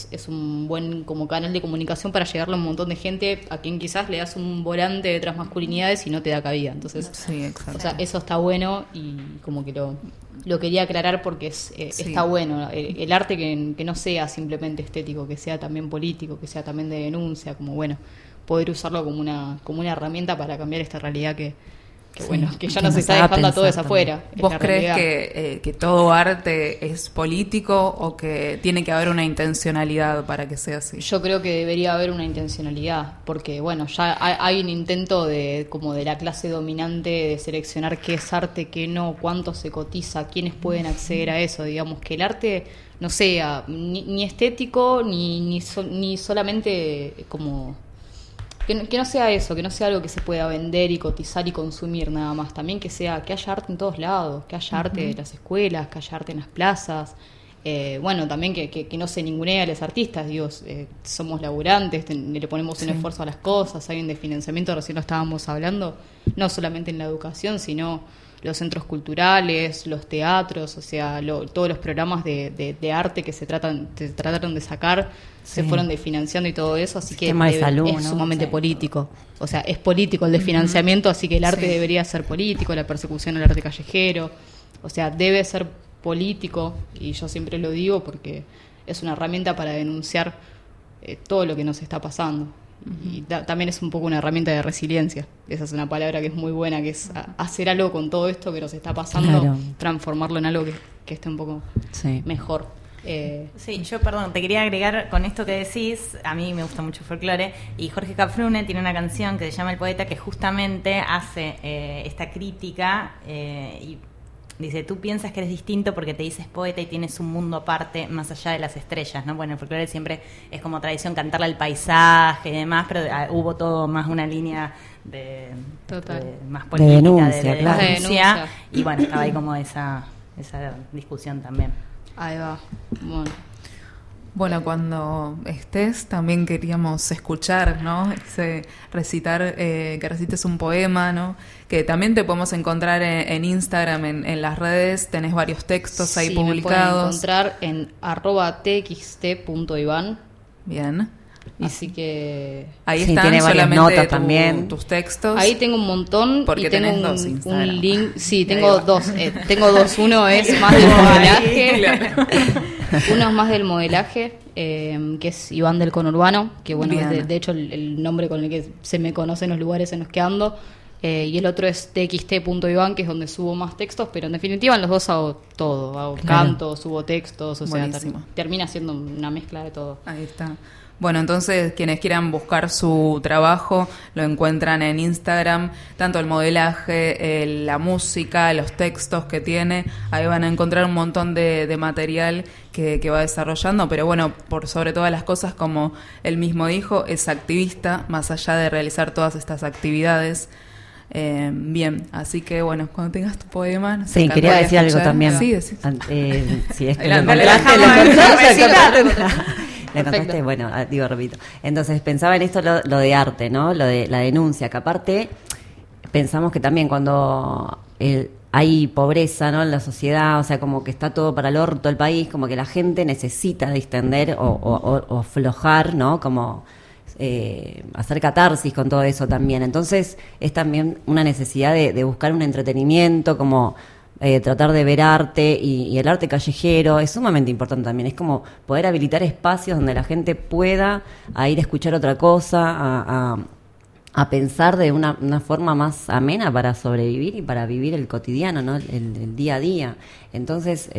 S4: un buen como canal de comunicación para llegarle a un montón de gente a quien quizás le das un volante de transmasculinidades y no te da cabida. Entonces,
S1: sí, exacto.
S4: O sea, eso está bueno y como que lo quería aclarar porque está bueno. El arte que no sea simplemente estético, que sea también político, que sea también de denuncia, como bueno, poder usarlo como una herramienta para cambiar esta realidad que bueno, que ya nos está dejando a todos afuera.
S1: ¿Vos crees que todo arte es político o que tiene que haber una intencionalidad para que sea así?
S4: Yo creo que debería haber una intencionalidad, porque bueno, ya hay un intento como de la clase dominante de seleccionar qué es arte, qué no, cuánto se cotiza, quiénes pueden acceder a eso. Digamos que el arte no sea ni estético ni solamente como... Que no sea eso, que no sea algo que se pueda vender y cotizar y consumir nada más. También que haya arte en todos lados, que haya arte en las escuelas, que haya arte en las plazas. Bueno, también que no se ningunee a los artistas, digo, somos laburantes, le ponemos un esfuerzo a las cosas, hay un desfinanciamiento, recién lo estábamos hablando, no solamente en la educación, sino los centros culturales, los teatros, o sea, todos los programas de arte que se trataron de sacar, se fueron desfinanciando y todo eso, así que es sumamente político. O sea, es político el desfinanciamiento, así que el arte debería ser político, la persecución al arte callejero, o sea, debe ser político, y yo siempre lo digo porque es una herramienta para denunciar todo lo que nos está pasando. Y también es un poco una herramienta de resiliencia. Esa es una palabra que es muy buena, que es hacer algo con todo esto que nos está pasando, transformarlo en algo que esté un poco mejor.
S2: Sí, yo, perdón, te quería agregar con esto que decís, a mí me gusta mucho folclore, y Jorge Cafrune tiene una canción que se llama El Poeta, que justamente hace esta crítica y dice, tú piensas que eres distinto porque te dices poeta y tienes un mundo aparte más allá de las estrellas, ¿no? Bueno, el folclore siempre es como tradición cantarle al paisaje y demás, pero hubo todo más una línea más política,
S3: de denuncia, claro.
S2: Denuncia, y bueno, estaba ahí como esa discusión también.
S4: Ahí va.
S1: Bueno, cuando estés también queríamos escuchar, ¿no? Recitar, que recites un poema, ¿no? Que también te podemos encontrar en Instagram, en las redes, tenés varios textos ahí publicados.
S4: Me pueden encontrar en @txt.ivan.
S1: Bien.
S4: Así que
S1: Ahí
S3: Sí,
S1: están
S3: tiene varias
S1: solamente
S3: notas también.
S1: tus textos.
S4: ahí tengo un montón
S1: Porque
S4: y tengo
S1: tenés dos
S4: un
S1: Instagram.
S4: link. Sí, tengo
S1: Ahí va.
S4: dos. Tengo dos. Uno es más del modelaje. Uno es más del modelaje, que es Iván del Conurbano, que bueno,
S1: Bien.
S4: es de hecho el nombre con el que se me conoce en los lugares en los que ando. Y el otro es txt.iván, que es donde subo más textos, pero en definitiva en los dos hago todo. Hago canto, subo textos, o sea,
S1: Buenísimo.
S4: termina siendo una mezcla de todo.
S1: Ahí está. Bueno, entonces quienes quieran buscar su trabajo lo encuentran en Instagram, tanto el modelaje, la música, los textos que tiene, ahí van a encontrar un montón de material que va desarrollando, pero bueno, por sobre todas las cosas, como él mismo dijo, es activista, más allá de realizar todas estas actividades. Bien, así que bueno, cuando tengas tu poema... nos
S3: Sí,
S1: encantaría
S3: quería decir algo
S1: escuchar.
S3: también.
S1: Sí, decís.
S3: Si es que
S1: Adelante,
S3: lo encontraste, le
S4: Perfecto.
S3: contaste, bueno, digo, repito. Entonces pensaba en esto lo de arte, ¿no? Lo de la denuncia, que aparte pensamos que también cuando hay pobreza, ¿no? En la sociedad, o sea, como que está todo para el orto el país, como que la gente necesita distender o aflojar, ¿no? Como hacer catarsis con todo eso también. Entonces es también una necesidad de buscar un entretenimiento, como tratar de ver arte y el arte callejero es sumamente importante también. Es como poder habilitar espacios donde la gente pueda ir a escuchar otra cosa, a pensar de una forma más amena para sobrevivir y para vivir el cotidiano, ¿no? El día a día. Entonces,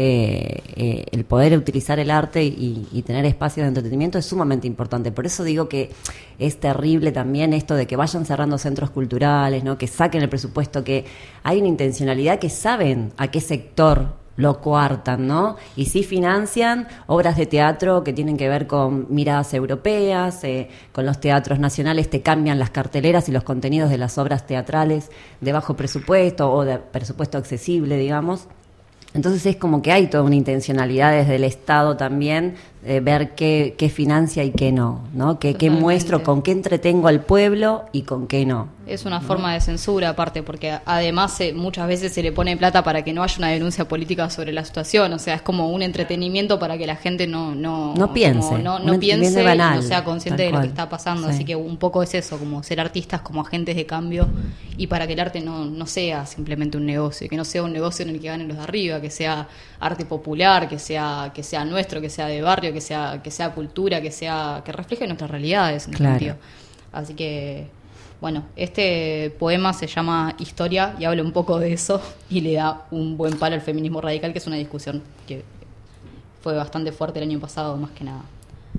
S3: el poder utilizar el arte y tener espacios de entretenimiento es sumamente importante. Por eso digo que es terrible también esto de que vayan cerrando centros culturales, ¿no? Que saquen el presupuesto, que hay una intencionalidad, que saben a qué sector lo coartan, ¿no? Y sí financian obras de teatro que tienen que ver con miradas europeas, con los teatros nacionales te cambian las carteleras y los contenidos de las obras teatrales de bajo presupuesto o de presupuesto accesible, digamos. Entonces es como que hay toda una intencionalidad desde el Estado también, ver qué financia y qué no, ¿no? Qué muestro, con qué entretengo al pueblo y con qué no.
S4: Es una forma de censura aparte, porque además muchas veces se le pone plata para que no haya una denuncia política sobre la situación, o sea, es como un entretenimiento para que la gente no
S3: piense,
S4: como no
S3: un
S4: piense
S3: entretenimiento
S4: y
S3: banal,
S4: no sea consciente
S3: tal
S4: de lo que
S3: cual.
S4: está pasando,
S3: Sí.
S4: así que un poco es eso, como ser artistas como agentes de cambio y para que el arte no sea simplemente un negocio, que no sea un negocio en el que ganen los de arriba, que sea arte popular, que sea nuestro, que sea de barrio, que sea cultura, que refleje nuestras realidades, en
S3: Claro.
S4: definitiva. Así que, bueno, este poema se llama Historia y habla un poco de eso y le da un buen palo al feminismo radical, que es una discusión que fue bastante fuerte el año pasado, más que nada.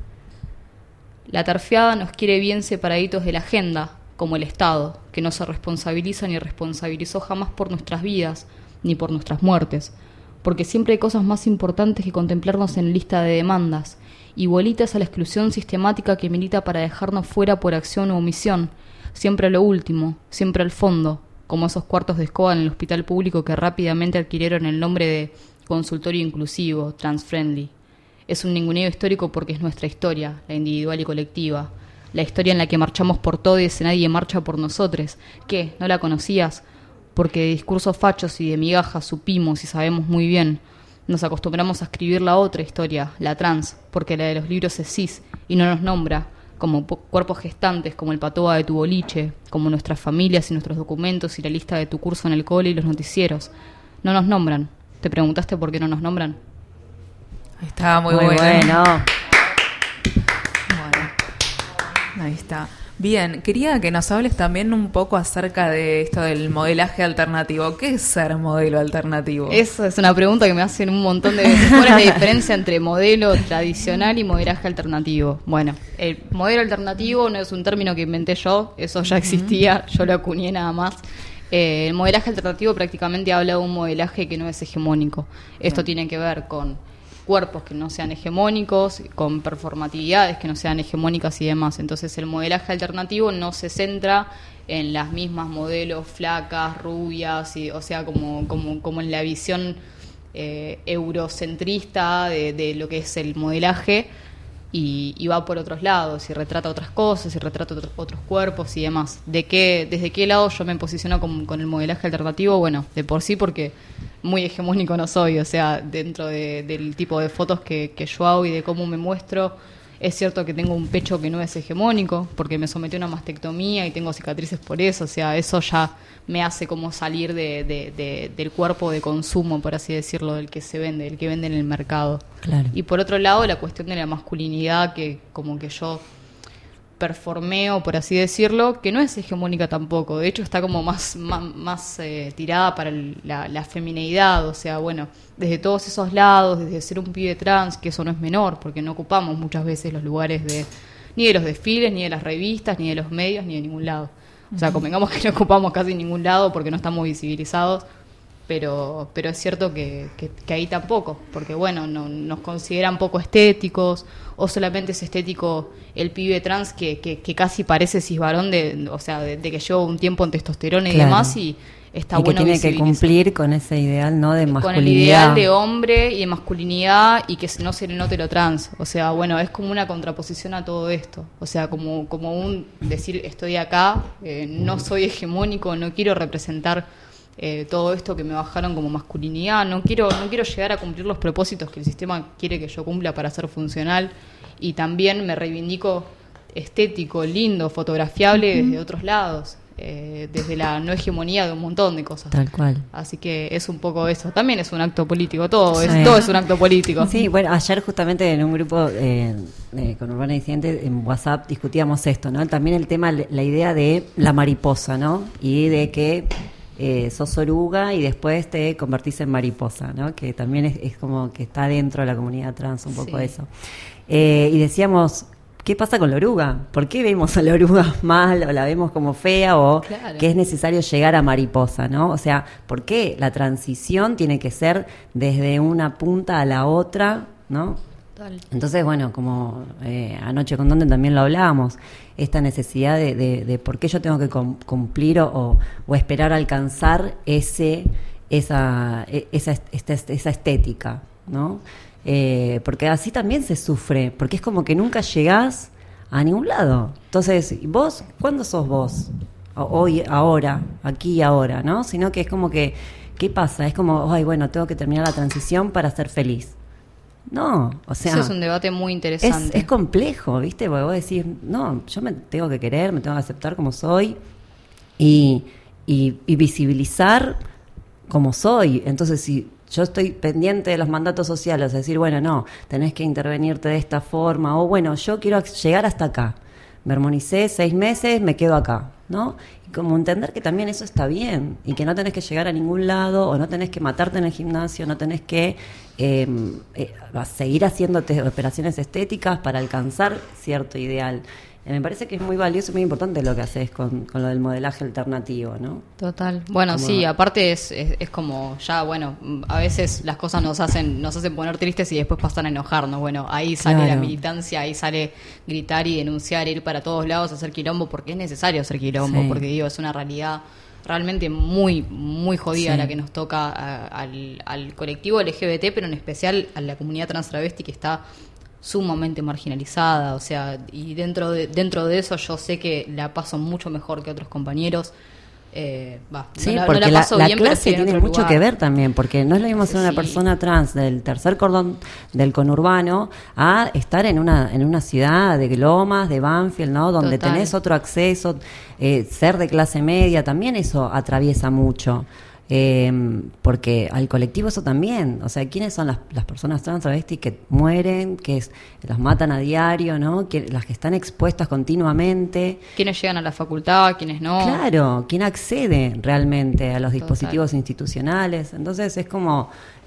S4: La tarfiada nos quiere bien separaditos de la agenda, como el Estado, que no se responsabiliza ni responsabilizó jamás por nuestras vidas, ni por nuestras muertes, porque siempre hay cosas más importantes que contemplarnos en lista de demandas, igualitas a la exclusión sistemática que milita para dejarnos fuera por acción o omisión, siempre a lo último, siempre al fondo, como esos cuartos de escoba en el hospital público que rápidamente adquirieron el nombre de consultorio inclusivo, trans-friendly. Es un ninguneo histórico porque es nuestra historia, la individual y colectiva, la historia en la que marchamos por todos y nadie marcha por nosotros. ¿Qué? ¿No la conocías? Porque de discursos fachos y de migajas supimos y sabemos muy bien. Nos acostumbramos a escribir la otra historia, la trans, porque la de los libros es cis y no nos nombra, como cuerpos gestantes, como el patoa de tu boliche, como nuestras familias y nuestros documentos y la lista de tu curso en el cole y los noticieros. No nos nombran. ¿Te preguntaste por qué no nos nombran?
S1: Ahí está, muy
S3: Muy
S1: bueno.
S3: bueno.
S1: Bueno, ahí está. Bien, quería que nos hables también un poco acerca de esto del modelaje alternativo. ¿Qué es ser modelo alternativo?
S4: Eso es una pregunta que me hacen un montón de veces. ¿Cuál es la diferencia entre modelo tradicional y modelaje alternativo? Bueno, el modelo alternativo no es un término que inventé yo, eso ya existía, yo lo acuñé nada más. El modelaje alternativo prácticamente habla de un modelaje que no es hegemónico. Esto tiene que ver con cuerpos que no sean hegemónicos, con performatividades que no sean hegemónicas y demás. Entonces el modelaje alternativo no se centra en las mismas modelos flacas, rubias, o sea, como en la visión eurocentrista de lo que es el modelaje, y va por otros lados, y retrata otras cosas, y retrata otros cuerpos y demás. ¿Desde qué lado yo me posiciono con el modelaje alternativo? Bueno, de por sí, porque muy hegemónico no soy, o sea, dentro del tipo de fotos que yo hago y de cómo me muestro, Es cierto que tengo un pecho que no es hegemónico, porque me sometí a una mastectomía y tengo cicatrices por eso, o sea, eso ya me hace como salir del cuerpo de consumo, por así decirlo, del que se vende, del que vende en el mercado.
S3: Claro.
S4: Y por otro lado, la cuestión de la masculinidad, que como que yo performeo, por así decirlo, que no es hegemónica tampoco, de hecho está como más tirada para la femineidad, o sea, bueno, desde todos esos lados, desde ser un pibe trans, que eso no es menor, porque no ocupamos muchas veces los lugares ni de los desfiles, ni de las revistas, ni de los medios, ni de ningún lado. O sea, convengamos que no ocupamos casi ningún lado porque no estamos visibilizados, pero es cierto que ahí tampoco, porque bueno, nos consideran poco estéticos, o solamente es estético el pibe trans que casi parece cisvarón o sea, de que lleva un tiempo en testosterona y demás, y está
S3: y
S4: bueno
S3: que tiene que cumplir con ese ideal, ¿no?, de masculinidad.
S4: Con el ideal de hombre y de masculinidad, y que no se le note lo trans. O sea, bueno, es como una contraposición a todo esto. O sea, como un decir, estoy acá, no soy hegemónico, no quiero representar todo esto que me bajaron como masculinidad, no quiero llegar a cumplir los propósitos que el sistema quiere que yo cumpla para ser funcional, y también me reivindico estético, lindo, fotografiable desde otros lados, desde la no hegemonía de un montón de cosas.
S3: Tal cual.
S4: Así que es un poco eso. También es un acto político, todo es un acto político.
S3: Sí, bueno, ayer justamente en un grupo con Urbana Disidente en WhatsApp discutíamos esto, ¿no? También el tema, la idea de la mariposa, ¿no? Y de que sos oruga y después te convertís en mariposa, ¿no? Que también es como que está dentro de la comunidad trans un poco eso. Y decíamos, ¿qué pasa con la oruga? ¿Por qué vemos a la oruga mal o la vemos como fea o que es necesario llegar a mariposa, ¿no? O sea, ¿por qué la transición tiene que ser desde una punta a la otra, ¿no? Entonces, bueno, como anoche con Donde también lo hablábamos, esta necesidad de por qué yo tengo que cumplir o esperar alcanzar esa estética, ¿no? Porque así también se sufre, porque es como que nunca llegás a ningún lado. Entonces, ¿vos cuándo sos vos? Hoy, ahora, aquí y ahora, ¿no? Sino que es como que, ¿qué pasa? Es como, ay, bueno, tengo que terminar la transición para ser feliz. No, o sea...
S4: Eso es un debate muy interesante.
S3: Es complejo, ¿viste? Porque vos decís, no, yo me tengo que querer, me tengo que aceptar como soy y visibilizar como soy. Entonces, si yo estoy pendiente de los mandatos sociales, es decir, bueno, no, tenés que intervenirte de esta forma, o bueno, yo quiero llegar hasta acá. Me armonicé 6 meses, me quedo acá, ¿no? Y como entender que también eso está bien y que no tenés que llegar a ningún lado o no tenés que matarte en el gimnasio, no tenés que seguir haciéndote operaciones estéticas para alcanzar cierto ideal. Me parece que es muy valioso y muy importante lo que haces con lo del modelaje alternativo, ¿no?
S4: Total. Bueno, como... sí, aparte es como ya, bueno, a veces las cosas nos hacen poner tristes y después pasan a enojarnos. Bueno, ahí sale la militancia, ahí sale gritar y denunciar, ir para todos lados, hacer quilombo, porque es necesario hacer quilombo, porque digo, es una realidad realmente muy, muy jodida la que nos toca al colectivo LGBT, pero en especial a la comunidad trans travesti que está sumamente marginalizada, o sea, y dentro de eso yo sé que la paso mucho mejor que otros compañeros.
S3: Porque no la paso bien, clase tiene mucho que ver también, porque no es lo mismo ser una persona trans del tercer cordón del conurbano a estar en una ciudad de Lomas, de Banfield, ¿no? Donde tenés otro acceso, ser de clase media, también eso atraviesa mucho. Porque al colectivo eso también, o sea, ¿quiénes son las personas trans travestis que mueren, que las matan a diario, ¿no? Las que están expuestas continuamente.
S4: ¿Quiénes llegan a la facultad, quiénes no?
S3: Claro, ¿quién accede realmente a los dispositivos institucionales? Entonces es como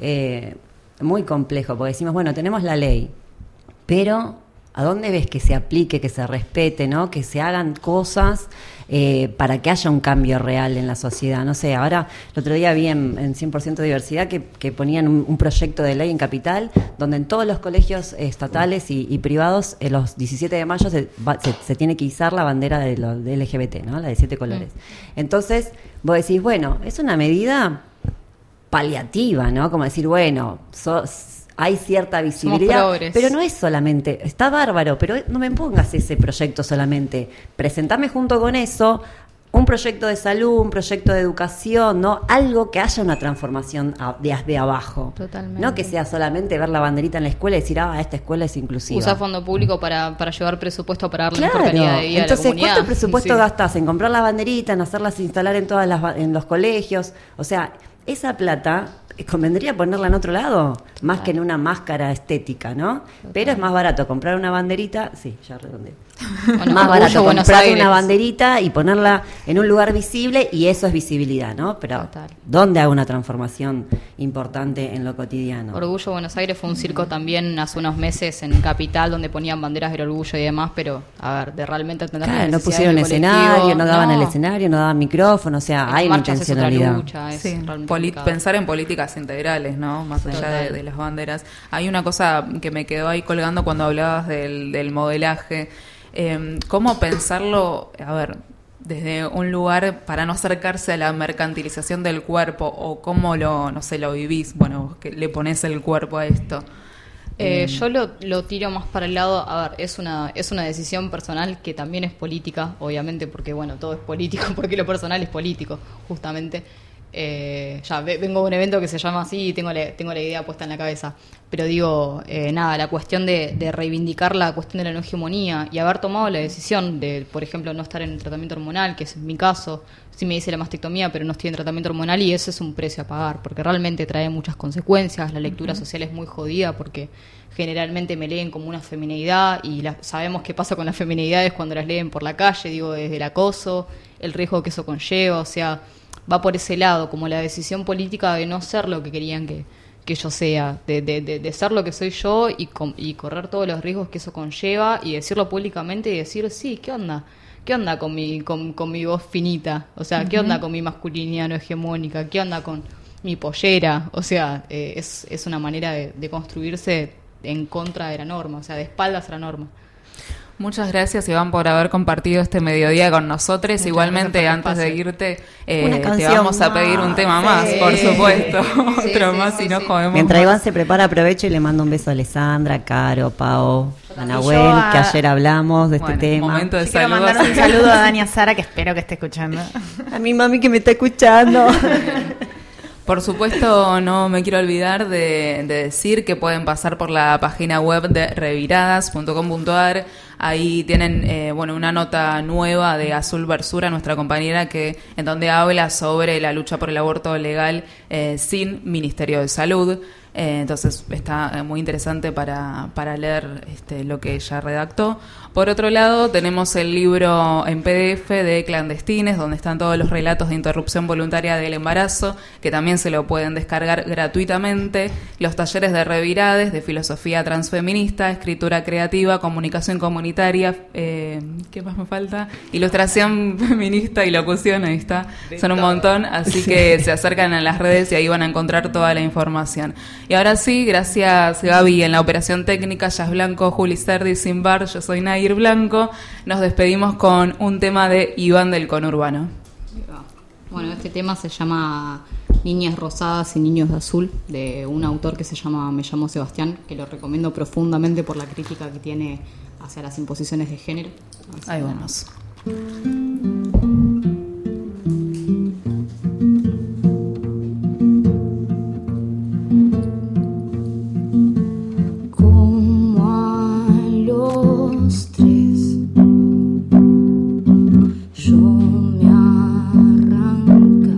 S3: muy complejo, porque decimos, bueno, tenemos la ley, pero ¿a dónde ves que se aplique, que se respete, ¿no? Que se hagan cosas para que haya un cambio real en la sociedad? No sé, ahora el otro día vi en 100% diversidad que ponían un proyecto de ley en Capital donde en todos los colegios estatales y privados los 17 de mayo se tiene que izar la bandera de LGBT, ¿no? La de 7 colores. Entonces vos decís, bueno, es una medida paliativa, ¿no? Como decir, bueno, hay cierta visibilidad, pero no es solamente, está bárbaro, pero no me pongas ese proyecto solamente, presentame junto con eso un proyecto de salud, un proyecto de educación, ¿no? Algo que haya una transformación de abajo.
S4: Totalmente.
S3: No que sea solamente ver la banderita en la escuela y decir, esta escuela es inclusiva.
S4: Usar fondo público para llevar presupuesto para darle
S3: Claro.
S4: mejor calidad de vida
S3: Entonces,
S4: a la comunidad.
S3: ¿cuánto presupuesto
S4: Sí.
S3: gastás en comprar la banderita, en hacerlas instalar en los colegios? O sea, esa plata convendría ponerla en otro lado, más que en una máscara estética, ¿no? Pero es más barato comprar una banderita, sí, ya redondeé.
S4: Bueno,
S3: Más
S4: Orgullo
S3: barato
S4: Buenos
S3: comprar
S4: Aires.
S3: una banderita y ponerla en un lugar visible, y eso es visibilidad, ¿no? Pero
S4: Total.
S3: ¿dónde hago una transformación importante en lo cotidiano?
S4: Orgullo Buenos Aires fue un circo también hace unos meses en Capital, donde ponían banderas del orgullo y demás, pero a ver, de realmente atender
S3: Claro,
S4: las
S3: no
S4: necesidades
S3: pusieron
S4: del
S3: escenario,
S4: colectivo,
S3: no daban el escenario, no daban micrófono, o sea, hay una
S4: marchas es otra
S3: intencionalidad.
S4: lucha, es
S1: Sí,
S4: realmente complicado.
S1: pensar en políticas integrales, ¿no? Más allá de las banderas. Hay una cosa que me quedó ahí colgando cuando hablabas del modelaje. ¿Cómo pensarlo, a ver, desde un lugar para no acercarse a la mercantilización del cuerpo, o cómo lo vivís? Bueno, que le pones el cuerpo a esto.
S4: Yo lo tiro más para el lado, a ver, es una decisión personal que también es política, obviamente, porque bueno, todo es político, porque lo personal es político, justamente. Vengo de un evento que se llama así y tengo la idea puesta en la cabeza, pero digo, la cuestión de reivindicar la cuestión de la no hegemonía y haber tomado la decisión de, por ejemplo, no estar en tratamiento hormonal, que es mi caso. Sí me hice la mastectomía, pero no estoy en tratamiento hormonal, y eso es un precio a pagar, porque realmente trae muchas consecuencias. La lectura social es muy jodida, porque generalmente me leen como una femineidad, y sabemos qué pasa con las feminidades cuando las leen por la calle, digo, desde el acoso, el riesgo que eso conlleva, o sea, va por ese lado, como la decisión política de no ser lo que querían que yo sea, de ser lo que soy yo, y correr todos los riesgos que eso conlleva, y decirlo públicamente y decir, sí, ¿qué onda? ¿Qué onda con mi voz finita? O sea, ¿qué onda con mi masculinidad no hegemónica? ¿Qué onda con mi pollera? O sea, es una manera de construirse en contra de la norma, o sea, de espaldas a la norma.
S1: Muchas gracias, Iván, por haber compartido este mediodía con nosotros.
S2: Muchas
S1: Igualmente,
S2: gracias por el
S1: antes de irte,
S3: Una
S1: te
S3: canción
S1: vamos a pedir un tema más,
S3: sí.
S1: por supuesto.
S4: Sí,
S1: Otro
S4: sí,
S1: más,
S4: sí,
S1: si no
S4: sí.
S1: comemos
S3: Mientras
S1: más.
S3: Iván se prepara, aprovecho y le mando un beso a Alessandra, Caro, Pau, a Nahuel,
S2: yo
S3: que ayer hablamos de
S1: Bueno,
S3: este tema.
S1: momento de
S2: Yo quiero
S1: saludos.
S2: mandar un saludo a Dania Sara, que espero que esté escuchando.
S3: A mi mami que me está escuchando.
S1: Por supuesto, no me quiero olvidar de decir que pueden pasar por la página web de reviradas.com.ar. Ahí tienen una nota nueva de Azul Versura, nuestra compañera, en donde habla sobre la lucha por el aborto legal sin Ministerio de Salud. Entonces está muy interesante para leer lo que ella redactó. Por otro lado, tenemos el libro en PDF de Clandestines, donde están todos los relatos de interrupción voluntaria del embarazo, que también se lo pueden descargar gratuitamente. Los talleres de Revirades, de filosofía transfeminista, escritura creativa, comunicación comunitaria, ¿qué más me falta? Ilustración feminista y locución, ahí está. Son un montón, así que se acercan a las redes y ahí van a encontrar toda la información. Y ahora sí, gracias Gaby en la operación técnica, Jazz Blanco, Juli Cerdi, Simbar, yo soy Nair Blanco. Nos despedimos con un tema de Iván del Conurbano.
S4: Bueno, este tema se llama Niñas Rosadas y Niños de Azul, de un autor que se llama Me llamo Sebastián, que lo recomiendo profundamente por la crítica que tiene hacia las imposiciones de género. Así
S1: Ahí
S4: que
S1: vamos.
S5: Como a los 3 yo me arrancaba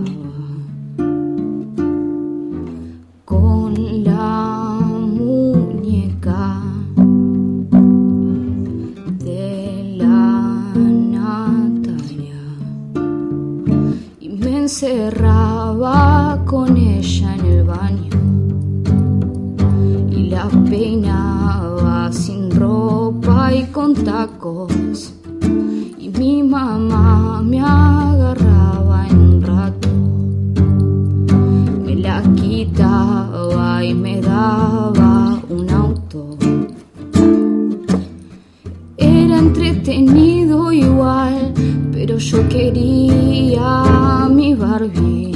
S5: con la muñeca de la Natalia y me encerraba con ella en el baño y la peinaba sin ropa y con tacos, y mi mamá me agarraba en un rato, me la quitaba y me daba un auto. Era entretenido igual, pero yo quería a mi Barbie.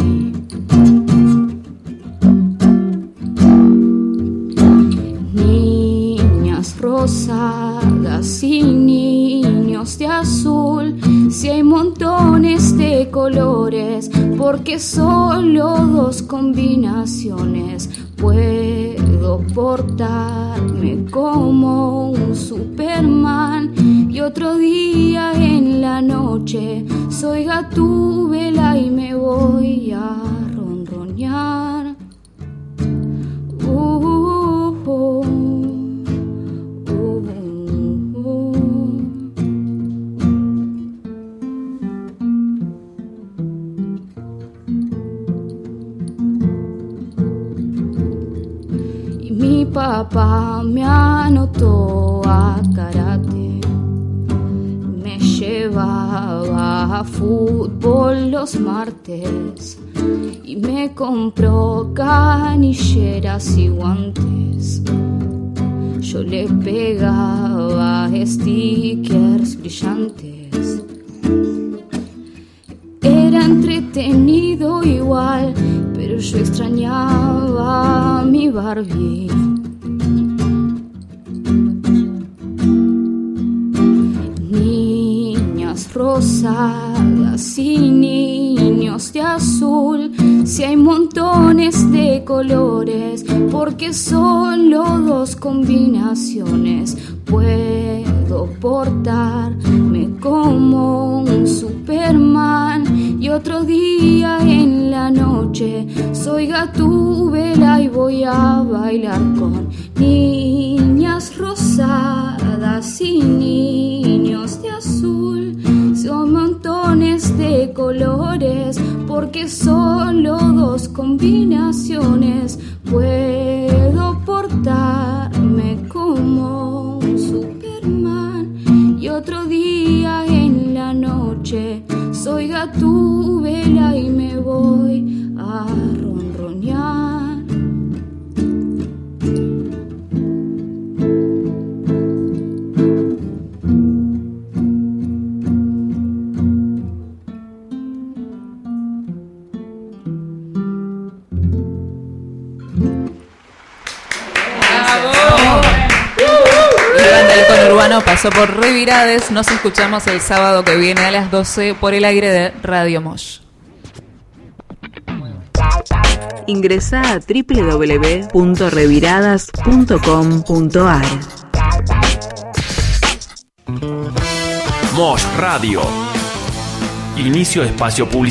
S5: Niñas rosadas y niños de azul si hay montones de colores, porque solo dos combinaciones puedo portarme como un Superman. Y otro día en la noche soy Gatúbela y me voy a ronronear. Y mi papá me anotó a karate, me llevaba a fútbol los martes y me compró canilleras y guantes. Yo le pegaba stickers brillantes. Era entretenido igual, pero yo extrañaba a mi Barbie. Niñas rosadas y niños de azul, si hay montones de colores, porque solo dos combinaciones puedo portarme como un Superman. Y otro día en la noche soy Gatúbela y voy a bailar con niñas rosadas y niños de azul. Son montones de colores, porque solo dos combinaciones puedo portarme como un Superman. Y otro día en la noche soy Gatúbela y me voy a ronronear.
S1: Pasó por Revirades. Nos escuchamos el sábado que viene a las 12 por el aire de Radio Mosh.
S7: Ingresá a www.reviradas.com.ar.
S9: Mosh Radio. Inicio de espacio publicitario.